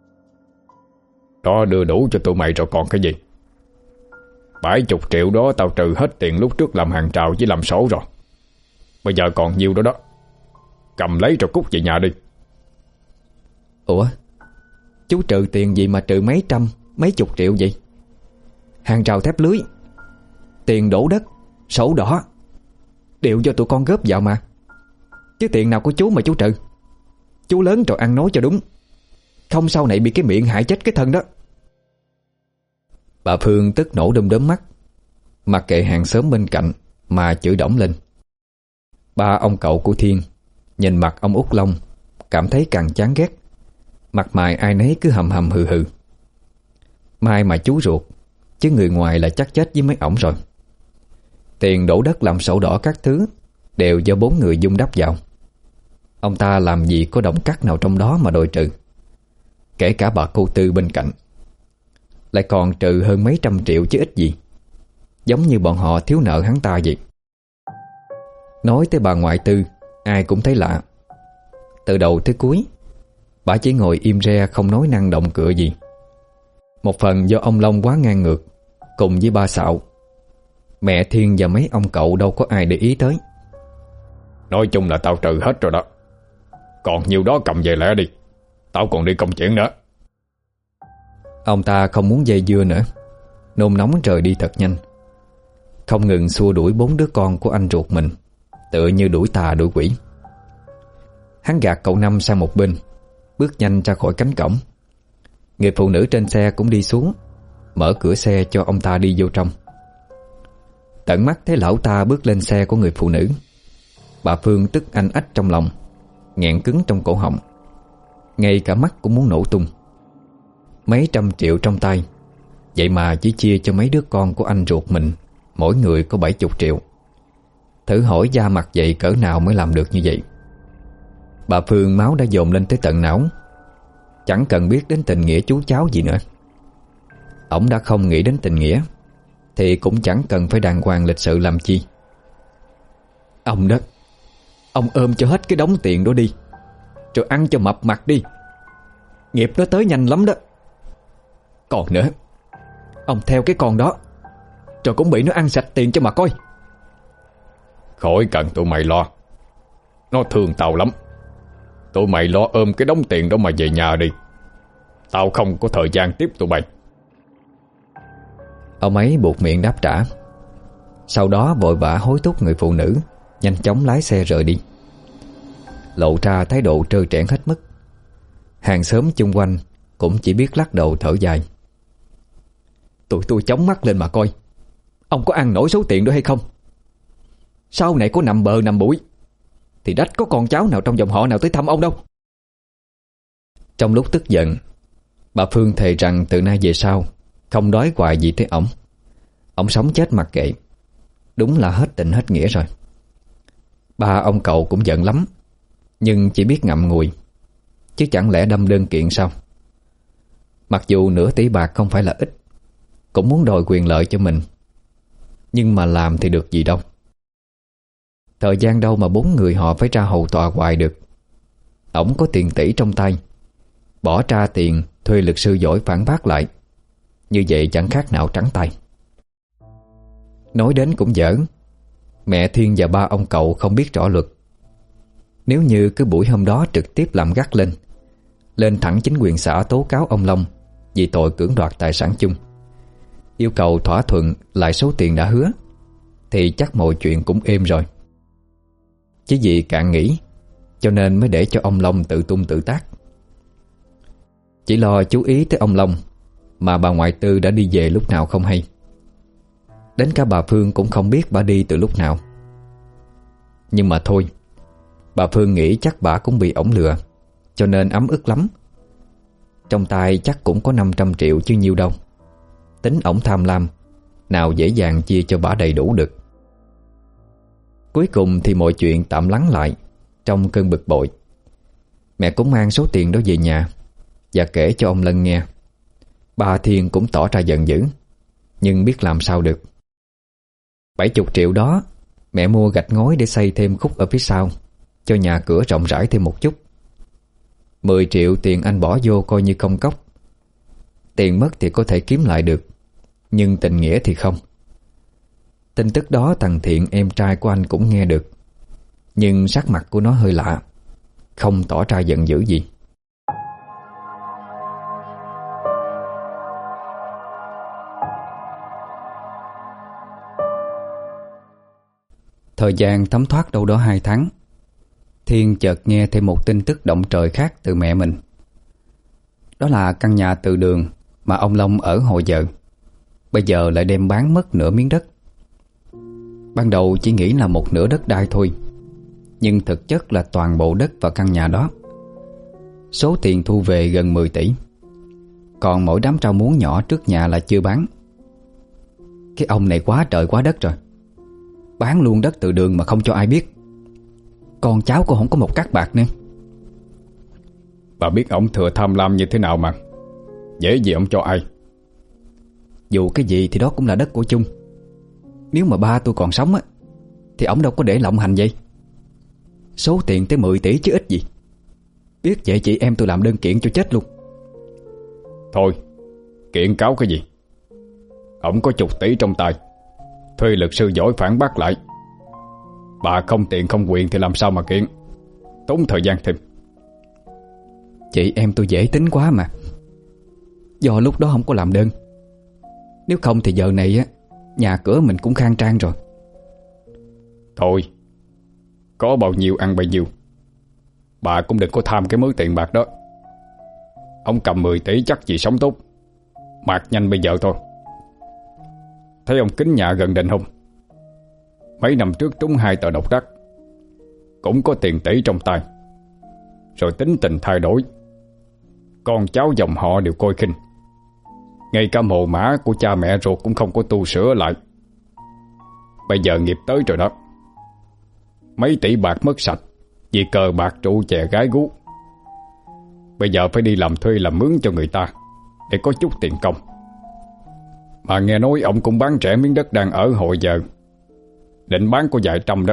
Speaker 2: Đó, đưa đủ cho tụi mày rồi còn cái gì? Bảy chục triệu đó tao trừ hết tiền lúc trước làm hàng trào với làm sổ rồi. Bây giờ còn nhiêu đó đó, cầm lấy rồi cút về nhà đi.
Speaker 1: Ủa, chú trừ tiền gì mà trừ mấy trăm, mấy chục triệu vậy? Hàng rào thép lưới, tiền đổ đất, sổ đỏ đều do tụi con góp vào mà. Chứ tiền nào của chú mà chú trừ? Chú lớn rồi ăn nói cho đúng, không sau này bị cái miệng hại chết cái thân đó. Bà Phương tức nổ đom đóm mắt, mặc kệ hàng xóm bên cạnh mà chửi đổng lên. Ba ông cậu của Thiên nhìn mặt ông Út Long, cảm thấy càng chán ghét. Mặt mày ai nấy cứ hầm hầm hừ hừ. Mai mà chú ruột, chứ người ngoài là chắc chết với mấy ổng rồi. Tiền đổ đất làm sổ đỏ các thứ đều do bốn người dung đắp vào. Ông ta làm gì có động cắt nào trong đó mà đòi trừ. Kể cả bà cô Tư bên cạnh, lại còn trừ hơn mấy trăm triệu chứ ít gì. Giống như bọn họ thiếu nợ hắn ta vậy. Nói tới bà ngoại Tư, ai cũng thấy lạ. Từ đầu tới cuối, bà chỉ ngồi im re không nói năng động cựa gì. Một phần do ông Long quá ngang ngược, cùng với ba Sạo. Mẹ Thiên và mấy ông cậu đâu có ai để ý tới.
Speaker 2: Nói chung là tao trừ hết rồi đó, còn nhiều đó cầm về lẻ đi, tao còn đi công chuyện nữa.
Speaker 1: Ông ta không muốn dây dưa nữa, nôn nóng rời đi thật nhanh, không ngừng xua đuổi bốn đứa con của anh ruột mình, tựa như đuổi tà đuổi quỷ. Hắn gạt cậu Năm sang một bên, bước nhanh ra khỏi cánh cổng. Người phụ nữ trên xe cũng đi xuống, mở cửa xe cho ông ta đi vô trong. Tận mắt thấy lão ta bước lên xe của người phụ nữ, bà Phương tức anh ách trong lòng, nghẹn cứng trong cổ họng, ngay cả mắt cũng muốn nổ tung. Mấy trăm triệu trong tay, vậy mà chỉ chia cho mấy đứa con của anh ruột mình mỗi người có bảy chục triệu. Thử hỏi da mặt vậy cỡ nào mới làm được như vậy. Bà Phương máu đã dồn lên tới tận não, chẳng cần biết đến tình nghĩa chú cháu gì nữa. Ổng đã không nghĩ đến tình nghĩa thì cũng chẳng cần phải đàng hoàng lịch sự làm chi. Ông đất, ông ôm cho hết cái đống tiền đó đi, rồi ăn cho mập mặt đi. Nghiệp nó tới nhanh lắm đó. Còn nữa, ông theo cái con đó, rồi cũng bị nó ăn sạch tiền cho mà coi.
Speaker 2: Khỏi cần tụi mày lo, nó thương tao lắm. Tụi mày lo ôm cái đống tiền đó mà về nhà đi, tao không có thời gian tiếp tụi mày.
Speaker 1: Ông ấy buộc miệng đáp trả. Sau đó vội vã hối thúc người phụ nữ nhanh chóng lái xe rời đi, lộ ra thái độ trơ trẽn hết mức. Hàng xóm chung quanh cũng chỉ biết lắc đầu thở dài. Tụi tôi chống mắt lên mà coi, ông có ăn nổi số tiền đó hay không? Sau này có nằm bờ nằm bụi thì đách có con cháu nào trong dòng họ nào tới thăm ông đâu. Trong lúc tức giận, bà Phương thề rằng từ nay về sau không đói hoài gì tới ổng. Ổng sống chết mặc kệ. Đúng là hết tình hết nghĩa rồi. Ba ông cậu cũng giận lắm, nhưng chỉ biết ngậm ngùi, chứ chẳng lẽ đâm đơn kiện sao? Mặc dù nửa tỷ bạc không phải là ít, cũng muốn đòi quyền lợi cho mình. Nhưng mà làm thì được gì đâu. Thời gian đâu mà bốn người họ phải ra hầu tòa hoài được. Ổng có tiền tỷ trong tay, bỏ ra tiền thuê luật sư giỏi phản bác lại. Như vậy chẳng khác nào trắng tay. Nói đến cũng dở, mẹ Thiên và ba ông cậu không biết rõ luật. Nếu như cái buổi hôm đó trực tiếp làm gắt lên, lên thẳng chính quyền xã tố cáo ông Long vì tội cưỡng đoạt tài sản chung, yêu cầu thỏa thuận lại số tiền đã hứa, thì chắc mọi chuyện cũng êm rồi. Chỉ vì cạn nghĩ cho nên mới để cho ông Long tự tung tự tác. Chỉ lo chú ý tới ông Long mà bà ngoại tư đã đi về lúc nào không hay. Đến cả bà Phương cũng không biết bà đi từ lúc nào. Nhưng mà thôi, bà Phương nghĩ chắc bà cũng bị ổng lừa, cho nên ấm ức lắm. Trong tay chắc cũng có năm trăm triệu chứ nhiêu đâu. Tính ổng tham lam, nào dễ dàng chia cho bà đầy đủ được. Cuối cùng thì mọi chuyện tạm lắng lại. Trong cơn bực bội, mẹ cũng mang số tiền đó về nhà và kể cho ông Lân nghe. Bà Thiên cũng tỏ ra giận dữ, nhưng biết làm sao được. Bảy chục triệu đó mẹ mua gạch ngói để xây thêm khúc ở phía sau, cho nhà cửa rộng rãi thêm một chút. Mười triệu tiền anh bỏ vô coi như công cốc. Tiền mất thì có thể kiếm lại được, nhưng tình nghĩa thì không. Tin tức đó thằng Thiện em trai của anh cũng nghe được, nhưng sắc mặt của nó hơi lạ, không tỏ ra giận dữ gì. Thời gian thấm thoát đâu đó hai tháng, Thiên chợt nghe thêm một tin tức động trời khác từ mẹ mình. Đó là căn nhà từ đường mà ông Long ở hồi giờ, bây giờ lại đem bán mất nửa miếng đất. Ban đầu chỉ nghĩ là một nửa đất đai thôi, nhưng thực chất là toàn bộ đất và căn nhà đó. Số tiền thu về gần mười tỷ. Còn mỗi đám rau muống nhỏ trước nhà là chưa bán. Cái ông này quá trời quá đất rồi. Bán luôn đất từ đường mà không cho ai biết. Con cháu cô không có một cát bạc nữa.
Speaker 2: Bà biết ổng thừa tham lam như thế nào mà, dễ gì ổng cho ai.
Speaker 1: Dù cái gì thì đó cũng là đất của chung. Nếu mà ba tôi còn sống á, thì ổng đâu có để lộng hành vậy. Số tiền tới mười tỷ chứ ít gì. Biết vậy chị em tôi làm đơn kiện cho chết luôn.
Speaker 2: Thôi, kiện cáo cái gì. Ổng có chục tỷ trong tay, thuê luật sư giỏi phản bác lại. Bà không tiền không quyền thì làm sao mà kiện, tốn thời gian thêm.
Speaker 1: Chị em tôi dễ tính quá mà. Do lúc đó không có làm đơn. Nếu không thì giờ này á, nhà cửa mình cũng khang trang rồi.
Speaker 2: Thôi, có bao nhiêu ăn bấy nhiêu. Bà cũng đừng có tham cái mớ tiền bạc đó. Ông cầm mười tỷ chắc gì sống tốt. Mạc nhanh bây giờ thôi. Thấy ông Kính nhà gần đền không? Mấy năm trước trúng hai tờ độc đắc, cũng có tiền tỷ trong tay, rồi tính tình thay đổi. Con cháu dòng họ đều coi khinh. Ngay cả mồ mã của cha mẹ ruột cũng không có tu sửa lại. Bây giờ nghiệp tới rồi đó. Mấy tỷ bạc mất sạch vì cờ bạc trụ chè gái gú. Bây giờ phải đi làm thuê làm mướn cho người ta để có chút tiền công. Mà nghe nói ông cũng bán rẻ miếng đất đang ở hồi giờ, định bán có vài trăm đó.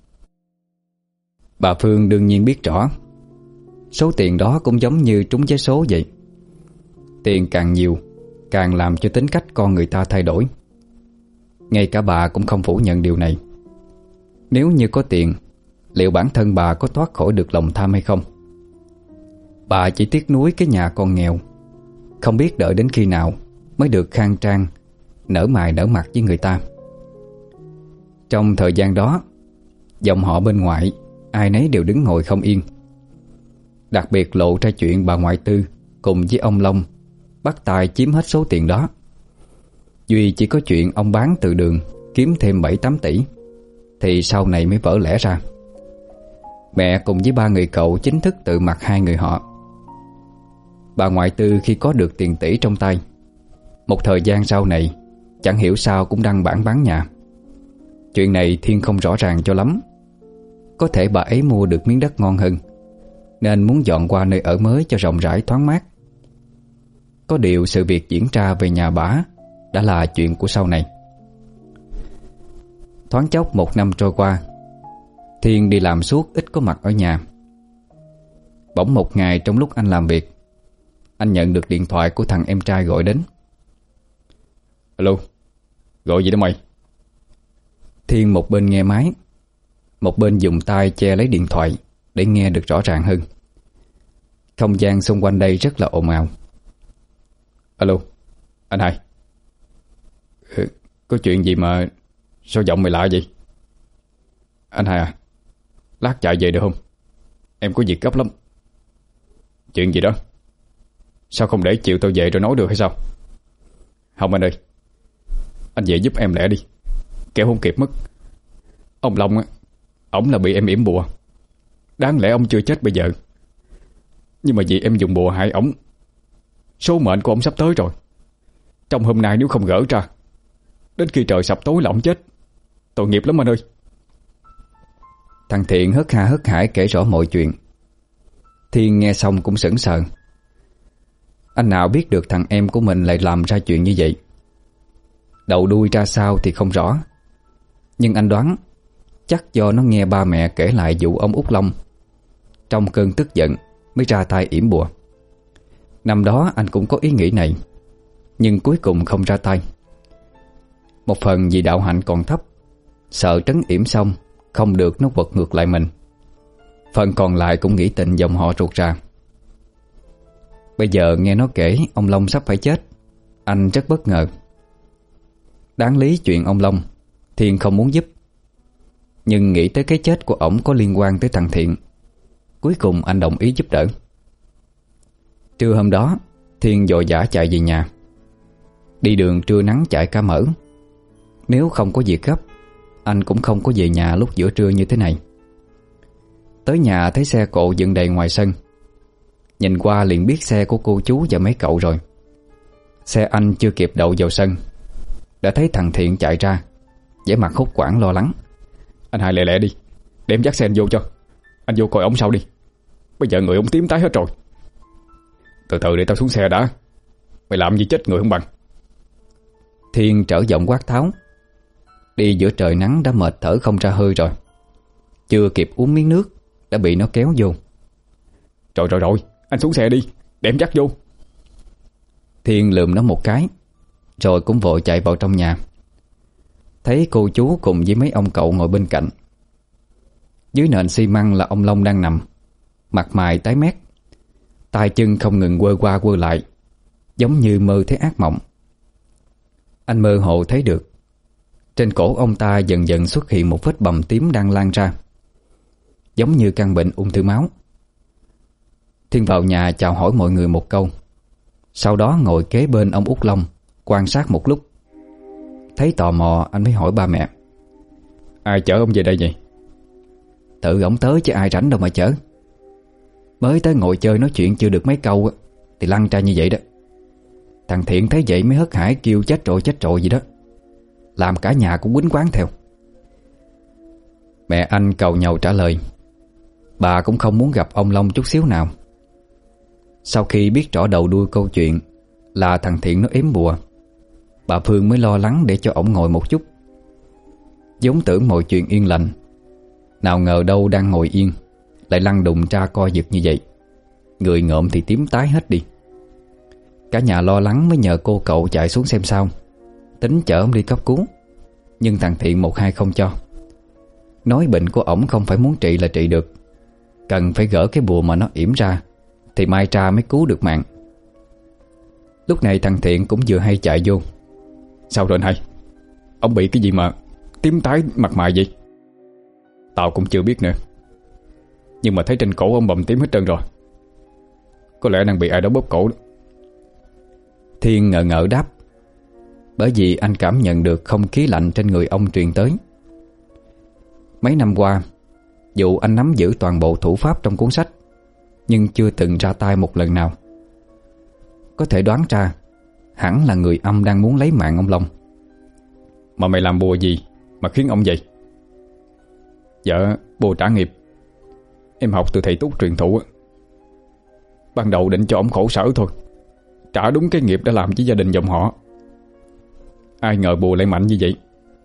Speaker 1: Bà Phương đương nhiên biết rõ. Số tiền đó cũng giống như trúng vé số vậy. Tiền càng nhiều càng làm cho tính cách con người ta thay đổi. Ngay cả bà cũng không phủ nhận điều này. Nếu như có tiền, liệu bản thân bà có thoát khỏi được lòng tham hay không? Bà chỉ tiếc nuối cái nhà con nghèo, không biết đợi đến khi nào mới được khang trang, nở mày nở mặt với người ta. Trong thời gian đó, dòng họ bên ngoại ai nấy đều đứng ngồi không yên. Đặc biệt lộ ra chuyện bà ngoại tư cùng với ông Long bắt tay chiếm hết số tiền đó. Duy chỉ có chuyện ông bán từ đường kiếm thêm bảy tám tỷ thì sau này mới vỡ lẽ ra. Mẹ cùng với ba người cậu chính thức tự mặt hai người họ. Bà ngoại tư khi có được tiền tỷ trong tay, một thời gian sau này chẳng hiểu sao cũng đăng bản bán nhà. Chuyện này Thiên không rõ ràng cho lắm. Có thể bà ấy mua được miếng đất ngon hơn, nên muốn dọn qua nơi ở mới cho rộng rãi thoáng mát. Có điều sự việc diễn ra về nhà bả đã là chuyện của sau này. Thoáng chốc một năm trôi qua, Thiên đi làm suốt ít có mặt ở nhà. Bỗng một ngày trong lúc anh làm việc, anh nhận được điện thoại của thằng em trai gọi đến.
Speaker 2: Alo, gọi gì đó mày?
Speaker 1: Thiên một bên nghe máy, một bên dùng tay che lấy điện thoại để nghe được rõ ràng hơn. Không gian xung quanh đây rất là ồn ào.
Speaker 2: Alo, anh Hai. Ừ, có chuyện gì mà sao giọng mày lạ vậy? Anh Hai à, lát chạy về được không? Em có việc gấp lắm. Chuyện gì đó? Sao không để chiều tao về rồi nói được hay sao? Không anh ơi, anh về giúp em lẹ đi, kẻo không kịp mất. Ông Long á, ổng là bị em yểm bùa. Đáng lẽ ông chưa chết bây giờ, nhưng mà vì em dùng bùa hại ổng, số mệnh của ổng sắp tới rồi. Trong hôm nay nếu không gỡ ra, đến khi trời sập tối là ổng chết. Tội nghiệp lắm anh ơi.
Speaker 1: Thằng Thiện hớt ha hớt hải kể rõ mọi chuyện. Thiên nghe xong cũng sững sờ. Anh nào biết được thằng em của mình lại làm ra chuyện như vậy. Đầu đuôi ra sao thì không rõ, nhưng anh đoán chắc do nó nghe ba mẹ kể lại vụ ông Út Long, trong cơn tức giận mới ra tay yểm bùa. Năm đó anh cũng có ý nghĩ này, nhưng cuối cùng không ra tay. Một phần vì đạo hạnh còn thấp, sợ trấn yểm xong không được nó quật ngược lại mình. Phần còn lại cũng nghĩ tình dòng họ ruột ra. Bây giờ nghe nó kể ông Long sắp phải chết, anh rất bất ngờ. Đáng lý chuyện ông Long Thiên không muốn giúp, nhưng nghĩ tới cái chết của ổng có liên quan tới thằng Thiện, cuối cùng anh đồng ý giúp đỡ. Trưa hôm đó Thiên vội vã chạy về nhà. Đi đường trưa nắng chạy cả mỡ. Nếu không có việc gấp, anh cũng không có về nhà lúc giữa trưa như thế này. Tới nhà thấy xe cộ dựng đầy ngoài sân. Nhìn qua liền biết xe của cô chú và mấy cậu rồi. Xe anh chưa kịp đậu vào sân, đã thấy thằng Thiện chạy ra, vẻ mặt hốt hoảng lo lắng.
Speaker 2: Anh Hai lẹ lẹ đi, để em dắt xe anh vô cho. Anh vô coi ổng sau đi, bây giờ người ổng tím tái hết rồi. Từ từ để tao xuống xe đã, mày làm gì chết người không bằng.
Speaker 1: Thiên trở giọng quát tháo. Đi giữa trời nắng đã mệt thở không ra hơi rồi. Chưa kịp uống miếng nước đã bị nó kéo vô.
Speaker 2: Rồi rồi rồi, anh xuống xe đi, để em dắt vô.
Speaker 1: Thiên lườm nó một cái, rồi cũng vội chạy vào trong nhà. Thấy cô chú cùng với mấy ông cậu ngồi bên cạnh. Dưới nền xi măng là ông Long đang nằm, mặt mày tái mét, tay chân không ngừng quơ qua quơ lại, giống như mơ thấy ác mộng. Anh mơ hồ thấy được trên cổ ông ta dần dần xuất hiện một vết bầm tím đang lan ra, giống như căn bệnh ung thư máu. Thiên vào nhà chào hỏi mọi người một câu, sau đó ngồi kế bên ông Út Long quan sát một lúc. Thấy tò mò anh mới hỏi ba mẹ.
Speaker 2: Ai chở ông về đây vậy?
Speaker 1: Tự ổng tới chứ ai rảnh đâu mà chở. Mới tới ngồi chơi nói chuyện chưa được mấy câu thì lăn ra như vậy đó. Thằng Thiện thấy vậy mới hớt hải kêu chết rồi chết rồi gì đó, làm cả nhà cũng quýnh quán theo. Mẹ anh cầu nhàu trả lời. Bà cũng không muốn gặp ông Long chút xíu nào. Sau khi biết rõ đầu đuôi câu chuyện là thằng Thiện nó ếm bùa, bà Phương mới lo lắng để cho ổng ngồi một chút. Vốn tưởng mọi chuyện yên lành, nào ngờ đâu đang ngồi yên lại lăn đùng ra coi giật như vậy. Người ngợm thì tím tái hết đi. Cả nhà lo lắng mới nhờ cô cậu chạy xuống xem sao, tính chở ông đi cấp cứu. Nhưng thằng Thiện một hai không cho, nói bệnh của ổng không phải muốn trị là trị được, cần phải gỡ cái bùa mà nó yểm ra thì mai ra mới cứu được mạng. Lúc này thằng Thiện cũng vừa hay chạy vô.
Speaker 2: Sao rồi anh Hai? Ông bị cái gì mà tím tái mặt mày vậy? Tao cũng chưa biết nữa, nhưng mà thấy trên cổ ông bầm tím hết trơn rồi. Có lẽ đang bị ai đó bóp cổ đó.
Speaker 1: Thiên ngờ ngợ đáp, bởi vì anh cảm nhận được không khí lạnh trên người ông truyền tới. Mấy năm qua, dù anh nắm giữ toàn bộ thủ pháp trong cuốn sách, nhưng chưa từng ra tay một lần nào. Có thể đoán ra hẳn là người âm đang muốn lấy mạng ông Long.
Speaker 2: Mà mày làm bùa gì mà khiến ông vậy? Dạ, bùa trả nghiệp. Em học từ thầy Túc truyền thụ. Ban đầu định cho ông khổ sở thôi, trả đúng cái nghiệp đã làm với gia đình dòng họ. Ai ngờ bùa lại mạnh như vậy.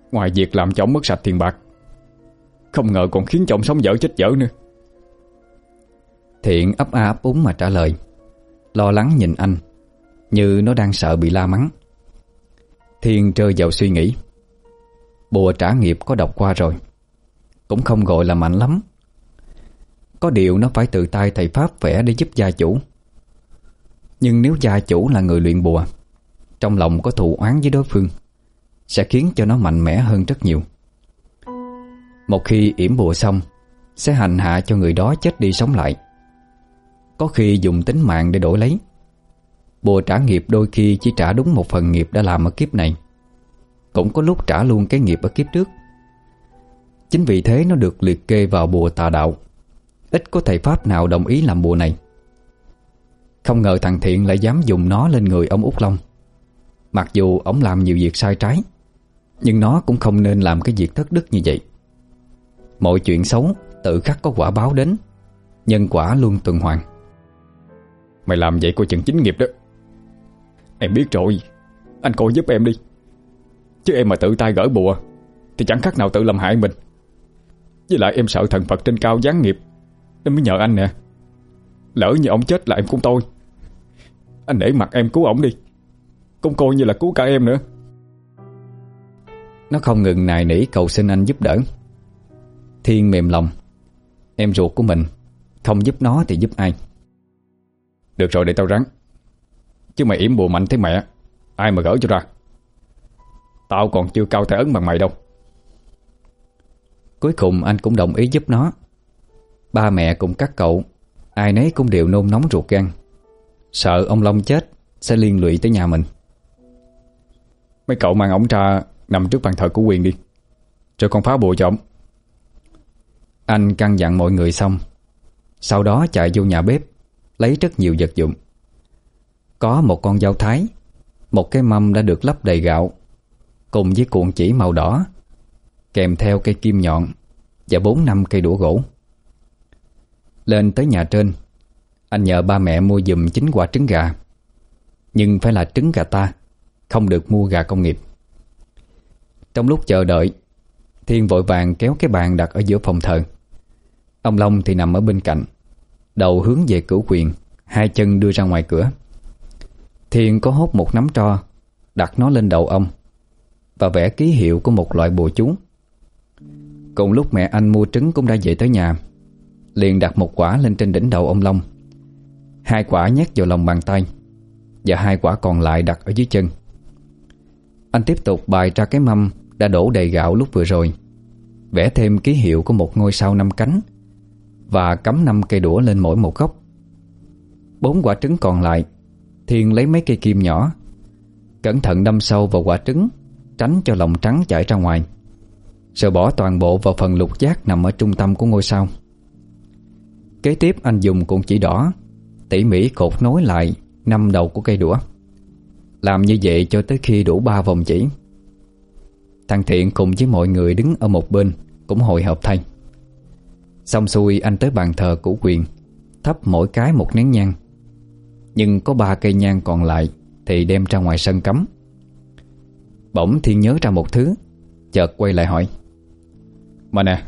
Speaker 2: Ngoài việc làm cho ổng mất sạch tiền bạc, không ngờ còn khiến cho ổng sống dở chết dở nữa.
Speaker 1: Thiện ấp a ấp úng mà trả lời, lo lắng nhìn anh như nó đang sợ bị la mắng. Thiên rơi vào suy nghĩ. Bùa trả nghiệp có đọc qua rồi, cũng không gọi là mạnh lắm. Có điều nó phải tự tay thầy pháp vẽ để giúp gia chủ. Nhưng nếu gia chủ là người luyện bùa, trong lòng có thù oán với đối phương, sẽ khiến cho nó mạnh mẽ hơn rất nhiều. Một khi yểm bùa xong, sẽ hành hạ cho người đó chết đi sống lại, có khi dùng tính mạng để đổi lấy. Bùa trả nghiệp đôi khi chỉ trả đúng một phần nghiệp đã làm ở kiếp này, cũng có lúc trả luôn cái nghiệp ở kiếp trước. Chính vì thế nó được liệt kê vào bùa tà đạo. Ít có thầy pháp nào đồng ý làm bùa này. Không ngờ thằng Thiện lại dám dùng nó lên người ông Út Long. Mặc dù ông làm nhiều việc sai trái, nhưng nó cũng không nên làm cái việc thất đức như vậy. Mọi chuyện xấu tự khắc có quả báo đến, nhân quả luôn tuần hoàn.
Speaker 2: Mày làm vậy coi chừng chính nghiệp đó. Em biết rồi, anh coi giúp em đi. Chứ em mà tự tay gỡ bùa thì chẳng khác nào tự làm hại mình. Với lại em sợ thần Phật trên cao giáng nghiệp, nên mới nhờ anh nè. Lỡ như ổng chết là em cũng tôi. Anh để mặt em cứu ổng đi, cũng coi như là cứu cả em nữa.
Speaker 1: Nó không ngừng nài nỉ cầu xin anh giúp đỡ. Thiên mềm lòng. Em ruột của mình, không giúp nó thì giúp ai.
Speaker 2: Được rồi, để tao ráng. Chứ mày yểm bùa mạnh thế mẹ, ai mà gỡ cho ra. Tao còn chưa cao tay ấn bằng mày đâu.
Speaker 1: Cuối cùng anh cũng đồng ý giúp nó. Ba mẹ cùng các cậu, ai nấy cũng đều nôn nóng ruột gan, sợ ông Long chết sẽ liên lụy tới nhà mình.
Speaker 2: Mấy cậu mang ổng ra nằm trước bàn thờ của Quyền đi, rồi con phá bùa cho ổng.
Speaker 1: Anh căn dặn mọi người xong, sau đó chạy vô nhà bếp lấy rất nhiều vật dụng. Có một con dao thái, một cái mâm đã được lấp đầy gạo, cùng với cuộn chỉ màu đỏ, kèm theo cây kim nhọn và bốn năm cây đũa gỗ. Lên tới nhà trên, anh nhờ ba mẹ mua giùm chín quả trứng gà, nhưng phải là trứng gà ta, không được mua gà công nghiệp. Trong lúc chờ đợi, Thiên vội vàng kéo cái bàn đặt ở giữa phòng thờ. Ông Long thì nằm ở bên cạnh, đầu hướng về Cửu Quyền, hai chân đưa ra ngoài cửa. Thiên có hốt một nắm tro, đặt nó lên đầu ông và vẽ ký hiệu của một loại bùa chú. Cùng lúc mẹ anh mua trứng cũng đã về tới nhà, liền đặt một quả lên trên đỉnh đầu ông Long, hai quả nhét vào lòng bàn tay, và hai quả còn lại đặt ở dưới chân. Anh tiếp tục bày ra cái mâm đã đổ đầy gạo lúc vừa rồi, vẽ thêm ký hiệu của một ngôi sao năm cánh và cắm năm cây đũa lên mỗi một góc. Bốn quả trứng còn lại, Thiên lấy mấy cây kim nhỏ cẩn thận đâm sâu vào quả trứng, tránh cho lòng trắng chảy ra ngoài, rồi bỏ toàn bộ vào phần lục giác nằm ở trung tâm của ngôi sao. Kế tiếp anh dùng cuộn chỉ đỏ tỉ mỉ cột nối lại năm đầu của cây đũa, làm như vậy cho tới khi đủ ba vòng chỉ. Thằng Thiện cùng với mọi người đứng ở một bên cũng hồi hộp thay. Xong xuôi, anh tới bàn thờ Cửu Quyền, thắp mỗi cái một nén nhang, nhưng có ba cây nhang còn lại thì đem ra ngoài sân cắm. Bỗng Thiên nhớ ra một thứ, chợt quay lại hỏi:
Speaker 2: Mà nè,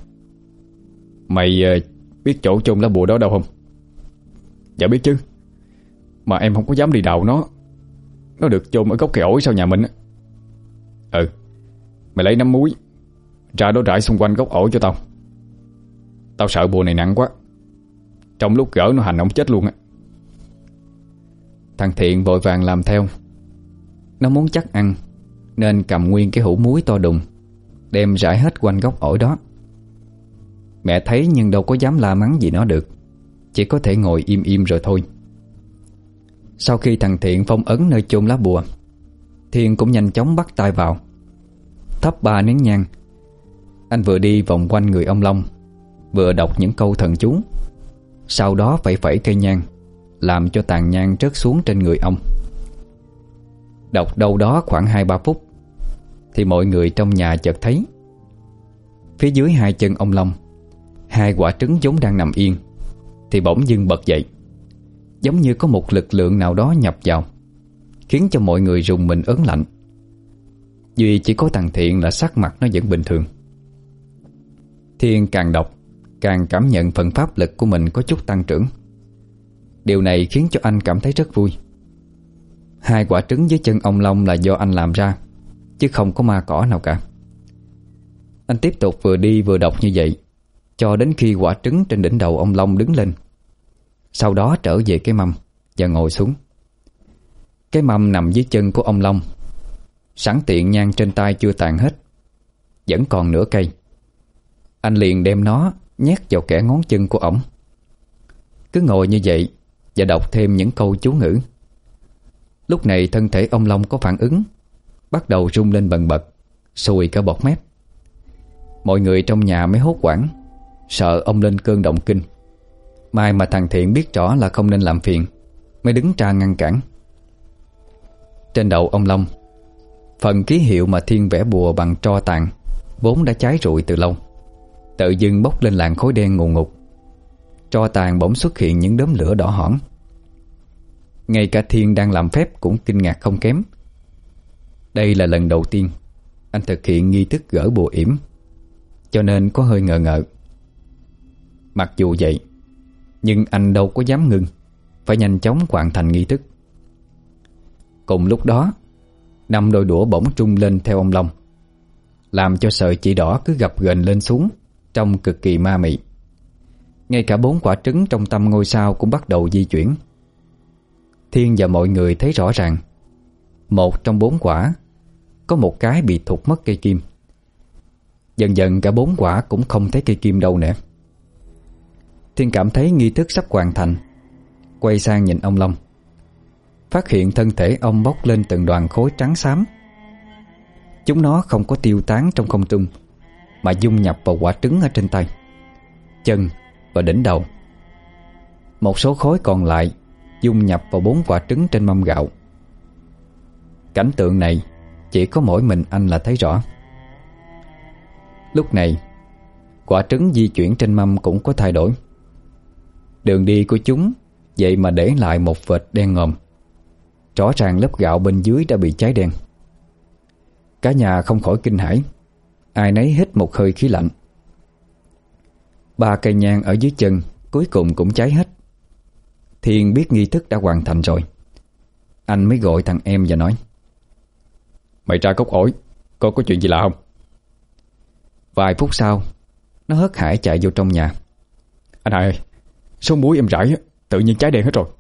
Speaker 2: mày uh, biết chỗ chôn lá bùa đó đâu không?
Speaker 3: Dạ biết chứ, mà em không có dám đi đào nó. Nó được chôn ở gốc cây ổi sau nhà mình á.
Speaker 2: Ừ, mày lấy nắm muối ra đó rải xung quanh gốc ổi cho tao. Tao sợ bùa này nặng quá, trong lúc gỡ nó hành ông chết luôn á.
Speaker 1: Thằng Thiện vội vàng làm theo. Nó muốn chắc ăn nên cầm nguyên cái hũ muối to đùng, đem rải hết quanh gốc ổi đó. Mẹ thấy nhưng đâu có dám la mắng gì nó được, chỉ có thể ngồi im im rồi thôi. Sau khi thằng Thiện phong ấn nơi chôn lá bùa, Thiên cũng nhanh chóng bắt tay vào, thắp ba nén nhang. Anh vừa đi vòng quanh người ông Long, vừa đọc những câu thần chú, sau đó phẩy phẩy cây nhang, làm cho tàn nhang rớt xuống trên người ông. Đọc đâu đó khoảng hai ba phút thì mọi người trong nhà chợt thấy phía dưới hai chân ông Long, hai quả trứng vốn đang nằm yên thì bỗng dưng bật dậy, giống như có một lực lượng nào đó nhập vào, khiến cho mọi người rùng mình ớn lạnh. Duy chỉ có thằng Thiện là sắc mặt nó vẫn bình thường. Thiên càng đọc càng cảm nhận phần pháp lực của mình có chút tăng trưởng. Điều này khiến cho anh cảm thấy rất vui. Hai quả trứng dưới chân ông Long là do anh làm ra, chứ không có ma cỏ nào cả. Anh tiếp tục vừa đi vừa đọc như vậy cho đến khi quả trứng trên đỉnh đầu ông Long đứng lên. Sau đó trở về cái mâm và ngồi xuống. Cái mâm nằm dưới chân của ông Long. Sẵn tiện nhang trên tay chưa tàn hết, vẫn còn nửa cây. Anh liền đem nó nhét vào kẽ ngón chân của ổng. Cứ ngồi như vậy và đọc thêm những câu chú ngữ. Lúc này thân thể ông Long có phản ứng, bắt đầu rung lên bần bật, sùi cả bọt mép. Mọi người trong nhà mới hốt hoảng, sợ ông lên cơn động kinh. May mà thằng Thiện biết rõ là không nên làm phiền, mới đứng ra ngăn cản. Trên đầu ông Long, phần ký hiệu mà Thiên vẽ bùa bằng tro tàn vốn đã cháy rụi từ lâu, tự dưng bốc lên làn khói đen ngùn ngụt. Tro tàn bỗng xuất hiện những đốm lửa đỏ hỏn. Ngay cả Thiên đang làm phép cũng kinh ngạc không kém. Đây là lần đầu tiên anh thực hiện nghi thức gỡ bùa yểm, cho nên có hơi ngờ ngợ. Mặc dù vậy, nhưng anh đâu có dám ngưng, phải nhanh chóng hoàn thành nghi thức. Cùng lúc đó, năm đôi đũa bỗng trung lên theo ông Long, làm cho sợi chỉ đỏ cứ gập ghềnh lên xuống, trông cực kỳ ma mị. Ngay cả bốn quả trứng trong tâm ngôi sao cũng bắt đầu di chuyển. Thiên và mọi người thấy rõ ràng, một trong bốn quả có một cái bị thụt mất cây kim. Dần dần cả bốn quả cũng không thấy cây kim đâu nữa. Thiên cảm thấy nghi thức sắp hoàn thành, quay sang nhìn ông Long, phát hiện thân thể ông bốc lên từng đoàn khối trắng xám. Chúng nó không có tiêu tán trong không trung, mà dung nhập vào quả trứng ở trên tay, chân và đỉnh đầu. Một số khối còn lại dung nhập vào bốn quả trứng trên mâm gạo. Cảnh tượng này chỉ có mỗi mình anh là thấy rõ. Lúc này, quả trứng di chuyển trên mâm cũng có thay đổi. Đường đi của chúng vậy mà để lại một vệt đen ngòm. Rõ ràng lớp gạo bên dưới đã bị cháy đen. Cả nhà không khỏi kinh hãi, ai nấy hít một hơi khí lạnh. Ba cây nhang ở dưới chân cuối cùng cũng cháy hết. Thiên biết nghi thức đã hoàn thành rồi. Anh mới gọi thằng em và nói:
Speaker 2: Mày ra cốc ổi, có có chuyện gì lạ không?
Speaker 1: Vài phút sau, nó hớt hải chạy vô trong nhà.
Speaker 2: Anh Hai ơi, số muối em rải tự nhiên cháy đen hết rồi.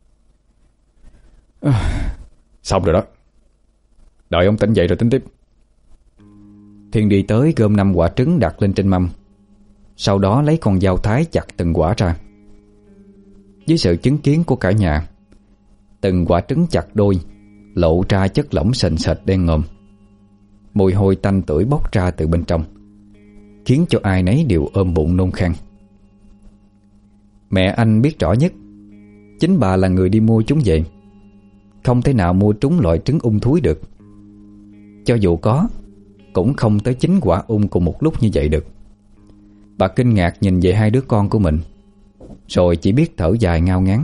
Speaker 2: À, xong rồi đó, đợi ông tỉnh dậy rồi tính tiếp.
Speaker 1: Thiên đi tới gom năm quả trứng đặt lên trên mâm, sau đó lấy con dao thái chặt từng quả ra. Dưới sự chứng kiến của cả nhà, từng quả trứng chặt đôi lộ ra chất lỏng sền sệt đen ngòm. Mùi hôi tanh tưởi bốc ra từ bên trong, khiến cho ai nấy đều ôm bụng nôn khan. Mẹ anh biết rõ nhất, chính bà là người đi mua chúng về. Không thể nào mua trúng loại trứng ung thúi được. Cho dù có, cũng không tới chín quả ung cùng một lúc như vậy được. Bà kinh ngạc nhìn về hai đứa con của mình, rồi chỉ biết thở dài ngao ngán.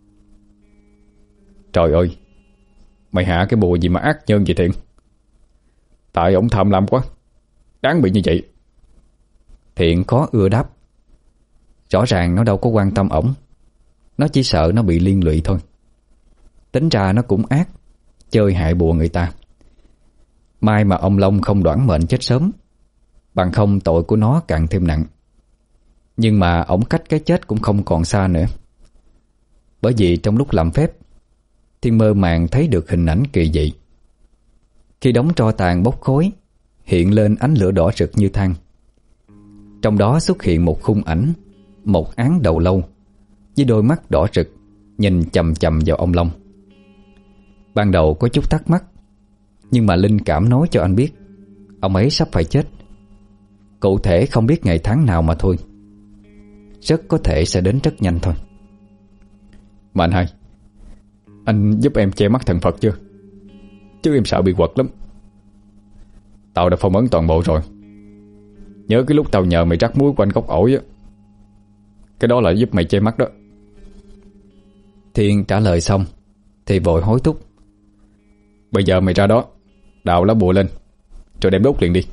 Speaker 2: Trời ơi, mày hạ cái bùa gì mà ác nhân vậy Thiện? Tại ổng tham lam quá, đáng bị như vậy.
Speaker 1: Thiện khó ưa đáp. Rõ ràng nó đâu có quan tâm ổng, nó chỉ sợ nó bị liên lụy thôi. Tính ra nó cũng ác, chơi hại bùa người ta. May mà ông Long không đoản mệnh chết sớm, bằng không tội của nó càng thêm nặng. Nhưng mà ổng cách cái chết cũng không còn xa nữa. Bởi vì trong lúc làm phép, Thiên mơ màng thấy được hình ảnh kỳ dị. Khi đống tro tàn bốc khói, hiện lên ánh lửa đỏ rực như than. Trong đó xuất hiện một khung ảnh, một áng đầu lâu với đôi mắt đỏ rực nhìn chằm chằm vào ông Long. Ban đầu có chút thắc mắc, nhưng mà linh cảm nói cho anh biết ông ấy sắp phải chết. Cụ thể không biết ngày tháng nào mà thôi. Rất có thể sẽ đến rất nhanh thôi.
Speaker 2: Mà anh Hai, anh giúp em che mắt thần Phật chưa? Chứ em sợ bị quật lắm. Tao đã phong ấn toàn bộ rồi. Nhớ cái lúc tao nhờ mày rắc muối quanh gốc ổi á, cái đó là giúp mày che mắt đó.
Speaker 1: Thiên trả lời xong thì vội hối thúc:
Speaker 2: Bây giờ mày ra đó, đào lá bùa lên,
Speaker 3: rồi đem đốt liền đi.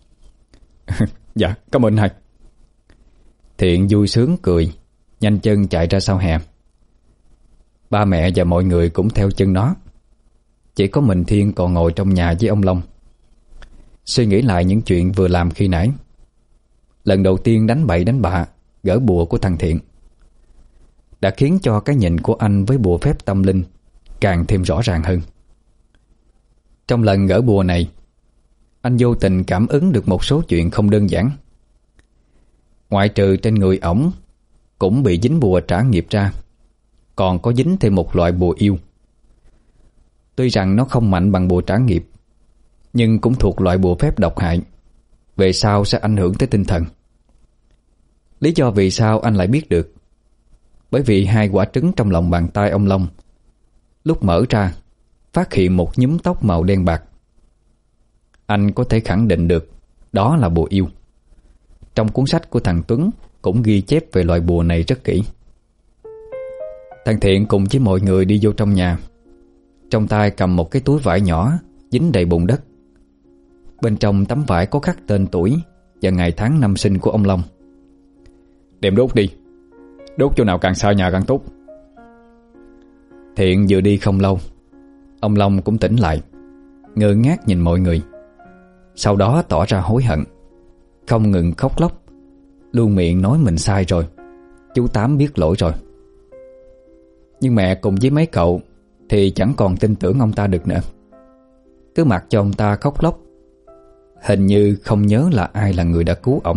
Speaker 3: Dạ cảm ơn hai.
Speaker 1: Thiện vui sướng cười, nhanh chân chạy ra sau hè. Ba mẹ và mọi người cũng theo chân nó. Chỉ có mình Thiên còn ngồi trong nhà với ông Long, suy nghĩ lại những chuyện vừa làm khi nãy. Lần đầu tiên đánh bậy đánh bạ gỡ bùa của thằng Thiện đã khiến cho cái nhìn của anh với bùa phép tâm linh càng thêm rõ ràng hơn. Trong lần gỡ bùa này, anh vô tình cảm ứng được một số chuyện không đơn giản. Ngoại trừ trên người ổng cũng bị dính bùa trả nghiệp ra, còn có dính thêm một loại bùa yêu. Tuy rằng nó không mạnh bằng bùa trả nghiệp, nhưng cũng thuộc loại bùa phép độc hại, về sau sẽ ảnh hưởng tới tinh thần. Lý do vì sao anh lại biết được? Bởi vì hai quả trứng trong lòng bàn tay ông Long lúc mở ra phát hiện một nhúm tóc màu đen bạc. Anh có thể khẳng định được đó là bùa yêu. Trong cuốn sách của thằng Tuấn cũng ghi chép về loại bùa này rất kỹ. Thằng Thiện cùng với mọi người đi vô trong nhà, trong tay cầm một cái túi vải nhỏ dính đầy bùn đất. Bên trong tấm vải có khắc tên tuổi và ngày tháng năm sinh của ông Long.
Speaker 3: Đem đốt đi, đốt chỗ nào càng xa nhà càng tốt.
Speaker 1: Thiện vừa đi không lâu, ông Long cũng tỉnh lại, ngơ ngác nhìn mọi người. Sau đó tỏ ra hối hận, không ngừng khóc lóc, luôn miệng nói mình sai rồi, chú Tám biết lỗi rồi. Nhưng mẹ cùng với mấy cậu thì chẳng còn tin tưởng ông ta được nữa, cứ mặc cho ông ta khóc lóc, hình như không nhớ là ai là người đã cứu ổng.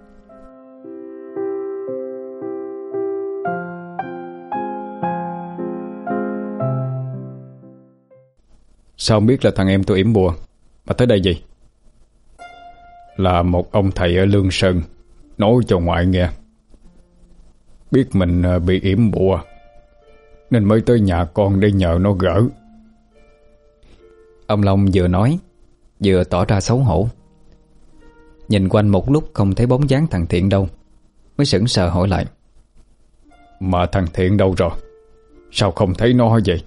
Speaker 3: Sao không biết là thằng em tôi yểm bùa mà tới đây gì? Là một ông thầy ở Lương Sơn nói cho ngoại nghe. Biết mình bị yểm bùa nên mới tới nhà con để nhờ nó gỡ.
Speaker 1: Ông Long vừa nói vừa tỏ ra xấu hổ. Nhìn quanh một lúc không thấy bóng dáng thằng Thiện đâu, mới sững sờ hỏi lại:
Speaker 3: Mà thằng Thiện đâu rồi? Sao không thấy nó vậy?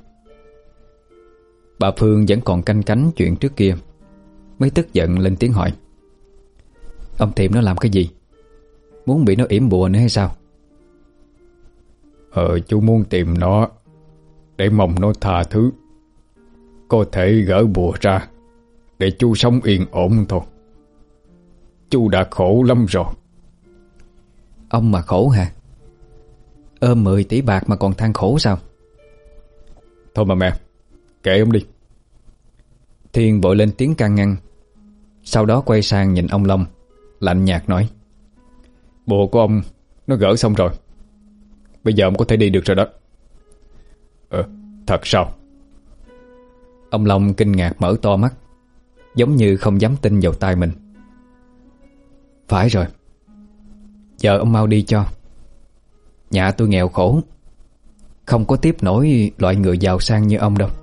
Speaker 1: Bà Phương vẫn còn canh cánh chuyện trước kia, mới tức giận lên tiếng hỏi: Ông tìm nó làm cái gì? Muốn bị nó yểm bùa nữa hay sao?
Speaker 3: Ờ chú muốn tìm nó để mong nó tha thứ, có thể gỡ bùa ra để chú sống yên ổn thôi. Chú đã khổ lắm rồi.
Speaker 1: Ông mà khổ hả? Ôm mười tỷ bạc mà còn than khổ sao?
Speaker 3: Thôi mà mẹ, kệ ông đi.
Speaker 1: Thiên vội lên tiếng can ngăn, sau đó quay sang nhìn ông Long, lạnh nhạt nói:
Speaker 3: Bùa của ông nó gỡ xong rồi, bây giờ ông có thể đi được rồi đó. Ờ, thật sao?
Speaker 1: Ông Long kinh ngạc mở to mắt, giống như không dám tin vào tai mình. Phải rồi, giờ ông mau đi cho. Nhà tôi nghèo khổ, không có tiếp nổi loại người giàu sang như ông đâu.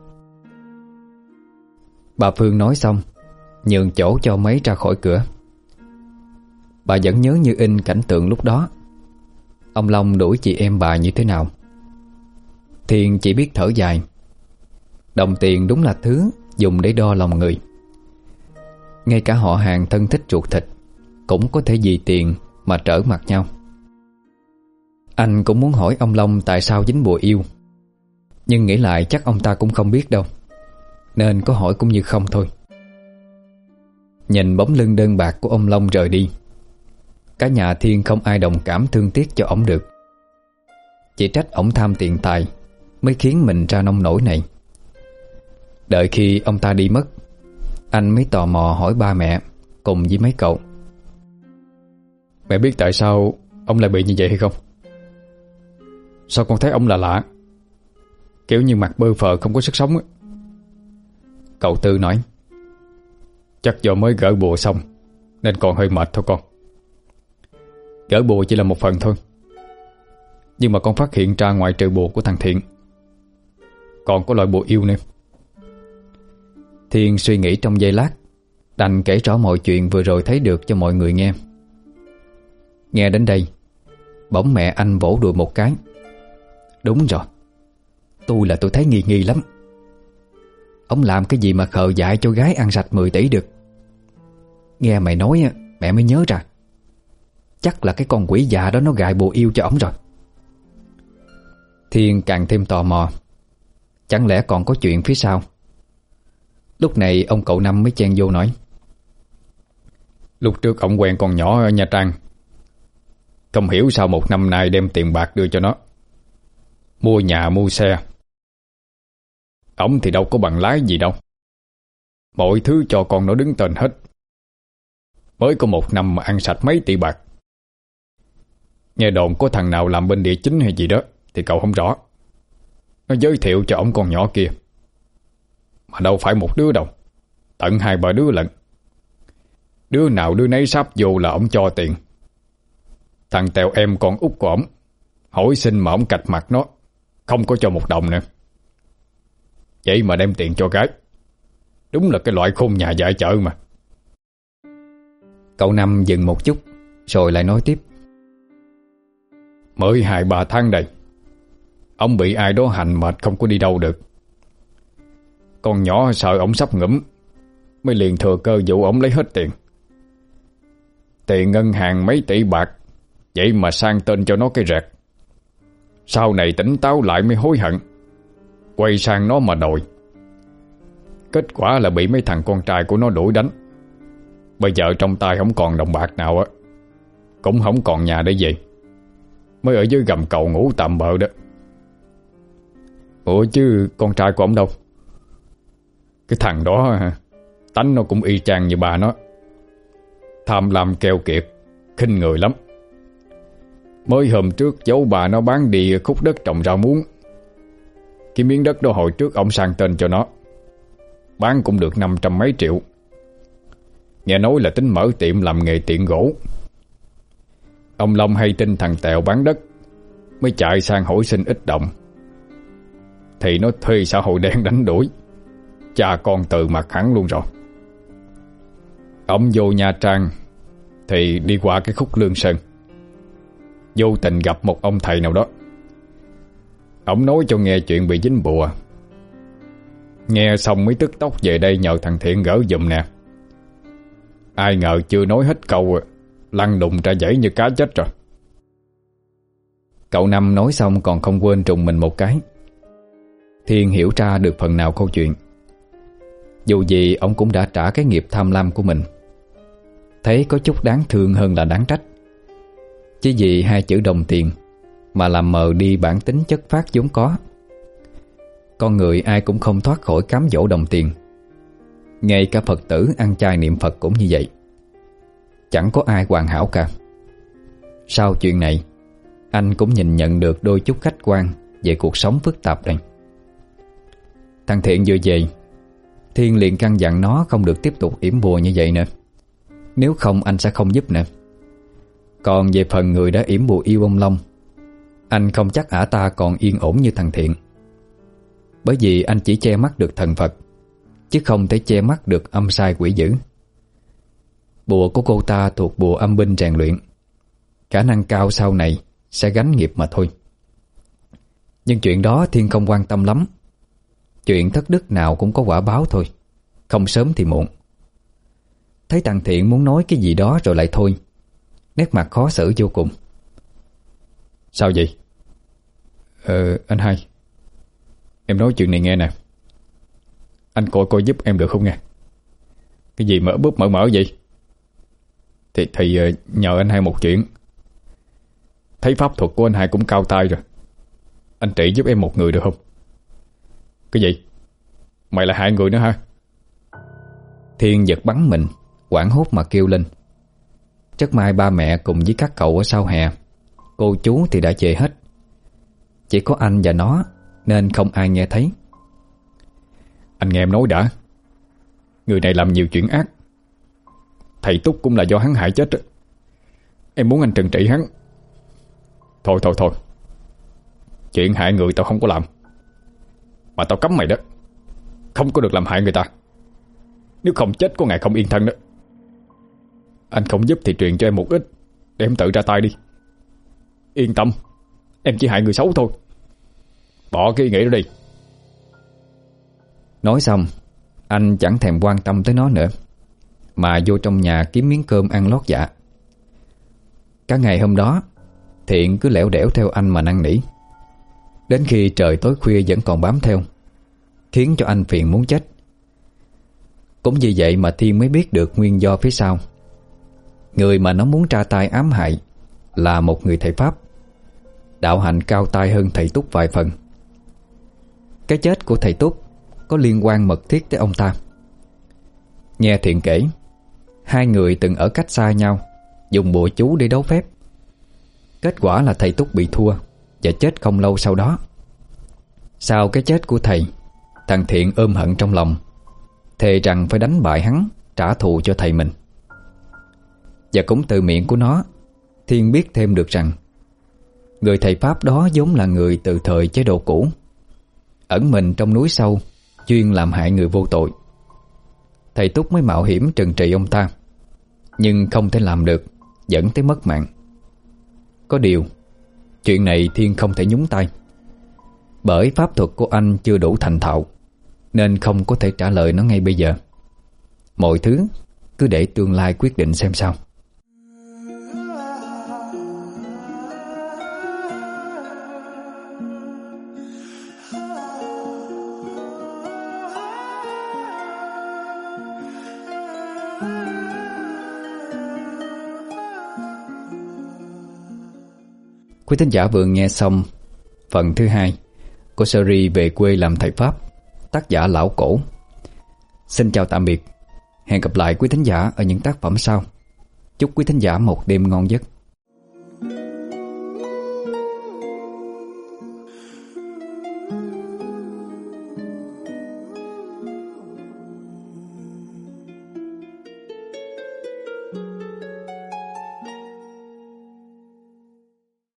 Speaker 1: Bà Phương nói xong, nhường chỗ cho mấy ra khỏi cửa. Bà vẫn nhớ như in cảnh tượng lúc đó, ông Long đuổi chị em bà như thế nào. Thiên chỉ biết thở dài. Đồng tiền đúng là thứ dùng để đo lòng người. Ngay cả họ hàng thân thích ruột thịt cũng có thể vì tiền mà trở mặt nhau. Anh cũng muốn hỏi ông Long tại sao dính bùa yêu, nhưng nghĩ lại chắc ông ta cũng không biết đâu, nên có hỏi cũng như không thôi. Nhìn bóng lưng đơn bạc của ông Long rời đi, cả nhà Thiên không ai đồng cảm thương tiếc cho ổng được. Chỉ trách ổng tham tiền tài mới khiến mình ra nông nổi này. Đợi khi ông ta đi mất, anh mới tò mò hỏi ba mẹ cùng với mấy cậu:
Speaker 3: Mẹ biết tại sao ông lại bị như vậy hay không? Sao con thấy ông lạ lạ, kiểu như mặt bơ phờ không có sức sống ấy.
Speaker 1: Cậu Tư nói:
Speaker 3: Chắc do mới gỡ bùa xong nên còn hơi mệt thôi con. Gỡ bùa chỉ là một phần thôi, nhưng mà con phát hiện ra ngoài trừ bùa của thằng Thiện còn có loại bùa yêu nữa.
Speaker 1: Thiên suy nghĩ trong giây lát, đành kể rõ mọi chuyện vừa rồi thấy được cho mọi người nghe. Nghe đến đây, bỗng mẹ anh vỗ đùi một cái: Đúng rồi, tôi là tôi thấy nghi nghi lắm. Ông làm cái gì mà khờ dại cho gái ăn sạch mười tỷ được? Nghe mày nói á, mẹ mới nhớ ra. Chắc là cái con quỷ già đó nó gài bùa yêu cho ổng rồi. Thiên càng thêm tò mò. Chẳng lẽ còn có chuyện phía sau? Lúc này ông cậu Năm mới chen vô nói:
Speaker 3: Lúc trước ông quen con nhỏ ở Nha Trang, không hiểu sao một năm nay đem tiền bạc đưa cho nó, mua nhà mua xe. Ông thì đâu có bằng lái gì đâu, mọi thứ cho con nó đứng tên hết. Mới có một năm mà ăn sạch mấy tỷ bạc. Nghe đồn có thằng nào làm bên địa chính hay gì đó thì cậu không rõ. Nó giới thiệu cho ông con nhỏ kia. Mà đâu phải một đứa đâu, tận hai ba đứa lận. Đứa nào đứa nấy sắp vô là ông cho tiền. Thằng Tèo em con út của ổng hỏi xin mà ổng cạch mặt nó, không có cho một đồng nữa. Vậy mà đem tiền cho gái. Đúng là cái loại khôn nhà dại chợ mà.
Speaker 1: Cậu Năm dừng một chút rồi lại nói tiếp:
Speaker 3: Mới hai ba tháng đây, ông bị ai đó hành mệt không có đi đâu được. Con nhỏ sợ ổng sắp ngủm, mới liền thừa cơ dụ ổng lấy hết tiền. Tiền ngân hàng mấy tỷ bạc, vậy mà sang tên cho nó cái rẹt. Sau này tỉnh táo lại mới hối hận, quay sang nó mà đòi. Kết quả là bị mấy thằng con trai của nó đuổi đánh. Bây giờ trong tay không còn đồng bạc nào á, cũng không còn nhà để về, mới ở dưới gầm cầu ngủ tạm bợ đó.
Speaker 2: Ủa chứ con trai của ông đâu?
Speaker 3: Cái thằng đó tánh nó cũng y chang như bà nó, tham lam keo kiệt, khinh người lắm. Mới hôm trước giấu bà nó bán đi khúc đất trồng rau muống. Cái miếng đất đó hồi trước ông sang tên cho nó, bán cũng được năm trăm mấy triệu. Nghe nói là tính mở tiệm làm nghề tiện gỗ. Ông Long hay tin thằng Tèo bán đất, mới chạy sang hỏi xin ít đồng. Thì nó thuê xã hội đen đánh đuổi, cha con từ mặt hẳn luôn rồi. Ông vô Nha Trang thì đi qua cái khúc Lương Sơn, vô tình gặp một ông thầy nào đó. Ông nói cho nghe chuyện bị dính bùa. Nghe xong mới tức tốc về đây nhờ thằng Thiện gỡ giùm nè. Ai ngờ chưa nói hết câu lăn đùng ra dãy như cá chết rồi.
Speaker 1: Cậu Năm nói xong còn không quên trùng mình một cái. Thiên hiểu ra được phần nào câu chuyện. Dù gì ông cũng đã trả cái nghiệp tham lam của mình. Thấy có chút đáng thương hơn là đáng trách. Chỉ vì hai chữ đồng tiền mà làm mờ đi bản tính chất phác vốn có. Con người ai cũng không thoát khỏi cám dỗ đồng tiền. Ngay cả Phật tử ăn chay niệm Phật cũng như vậy. Chẳng có ai hoàn hảo cả. Sau chuyện này, anh cũng nhìn nhận được đôi chút khách quan về cuộc sống phức tạp này. Thằng Thiện vừa về, Thiên liền căn dặn nó không được tiếp tục yểm bùa như vậy nữa. Nếu không anh sẽ không giúp nữa. Còn về phần người đã yểm bùa yêu ông Long, anh không chắc ả ta còn yên ổn như thằng Thiện. Bởi vì anh chỉ che mắt được thần Phật, chứ không thể che mắt được âm sai quỷ dữ. Bùa của cô ta thuộc bùa âm binh rèn luyện, khả năng cao sau này sẽ gánh nghiệp mà thôi. Nhưng chuyện đó Thiên không quan tâm lắm. Chuyện thất đức nào cũng có quả báo thôi, không sớm thì muộn. Thấy thằng Thiện muốn nói cái gì đó rồi lại thôi, nét mặt khó xử vô cùng.
Speaker 3: Sao vậy?
Speaker 2: Ờ anh hai, em nói chuyện này nghe nè. Anh coi coi giúp em được không nghe?
Speaker 3: Cái gì mở búp mở mở vậy?
Speaker 2: Thì, thì nhờ anh hai một chuyện. Thấy pháp thuật của anh hai cũng cao tay rồi, anh trị giúp em một người được không?
Speaker 3: Cái gì? Mày là hại người nữa hả?
Speaker 1: Thiên giật bắn mình, hoảng hốt mà kêu lên. Rất may ba mẹ cùng với các cậu ở sau hè, cô chú thì đã về hết. Chỉ có anh và nó nên không ai nghe thấy.
Speaker 3: Anh nghe em nói đã. Người này làm nhiều chuyện ác, thầy Túc cũng là do hắn hại chết. Em muốn anh trừng trị hắn. Thôi thôi thôi, chuyện hại người tao không có làm, mà tao cấm mày đó, không có được làm hại người ta. Nếu không chết có ngày không yên thân đó. Anh không giúp thì truyền cho em một ít, để em tự ra tay đi. Yên tâm, em chỉ hại người xấu thôi. Bỏ cái ý nghĩ đó đi.
Speaker 1: Nói xong, anh chẳng thèm quan tâm tới nó nữa. mà vô trong nhà kiếm miếng cơm ăn lót dạ. Cả ngày hôm đó Thiện cứ lẻo đẻo theo anh mà năn nỉ, đến khi trời tối khuya vẫn còn bám theo, khiến cho anh phiền muốn chết. Cũng vì vậy mà Thiên mới biết được nguyên do phía sau. Người mà nó muốn tra tay ám hại là một người thầy Pháp, đạo hạnh cao tay hơn thầy Túc vài phần. Cái chết của thầy Túc có liên quan mật thiết tới ông ta. Nghe Thiện kể, hai người từng ở cách xa nhau, dùng bùa chú để đấu phép. Kết quả là thầy Túc bị thua và chết không lâu sau đó. Sau cái chết của thầy, thằng Thiện ôm hận trong lòng, thề rằng phải đánh bại hắn, trả thù cho thầy mình. Và cũng từ miệng của nó, Thiên biết thêm được rằng người thầy Pháp đó vốn là người từ thời chế độ cũ, ẩn mình trong núi sâu, chuyên làm hại người vô tội. Thầy Túc mới mạo hiểm trừng trị ông ta, nhưng không thể làm được, dẫn tới mất mạng. Có điều, chuyện này Thiên không thể nhúng tay, bởi pháp thuật của anh chưa đủ thành thạo, nên không có thể trả lời nó ngay bây giờ. Mọi thứ cứ để tương lai quyết định xem sao. Quý thính giả vừa nghe xong phần thứ hai của series Về quê làm thầy Pháp, tác giả Lão Cổ. Xin chào tạm biệt. Hẹn gặp lại quý thính giả ở những tác phẩm sau. Chúc quý thính giả một đêm ngon giấc.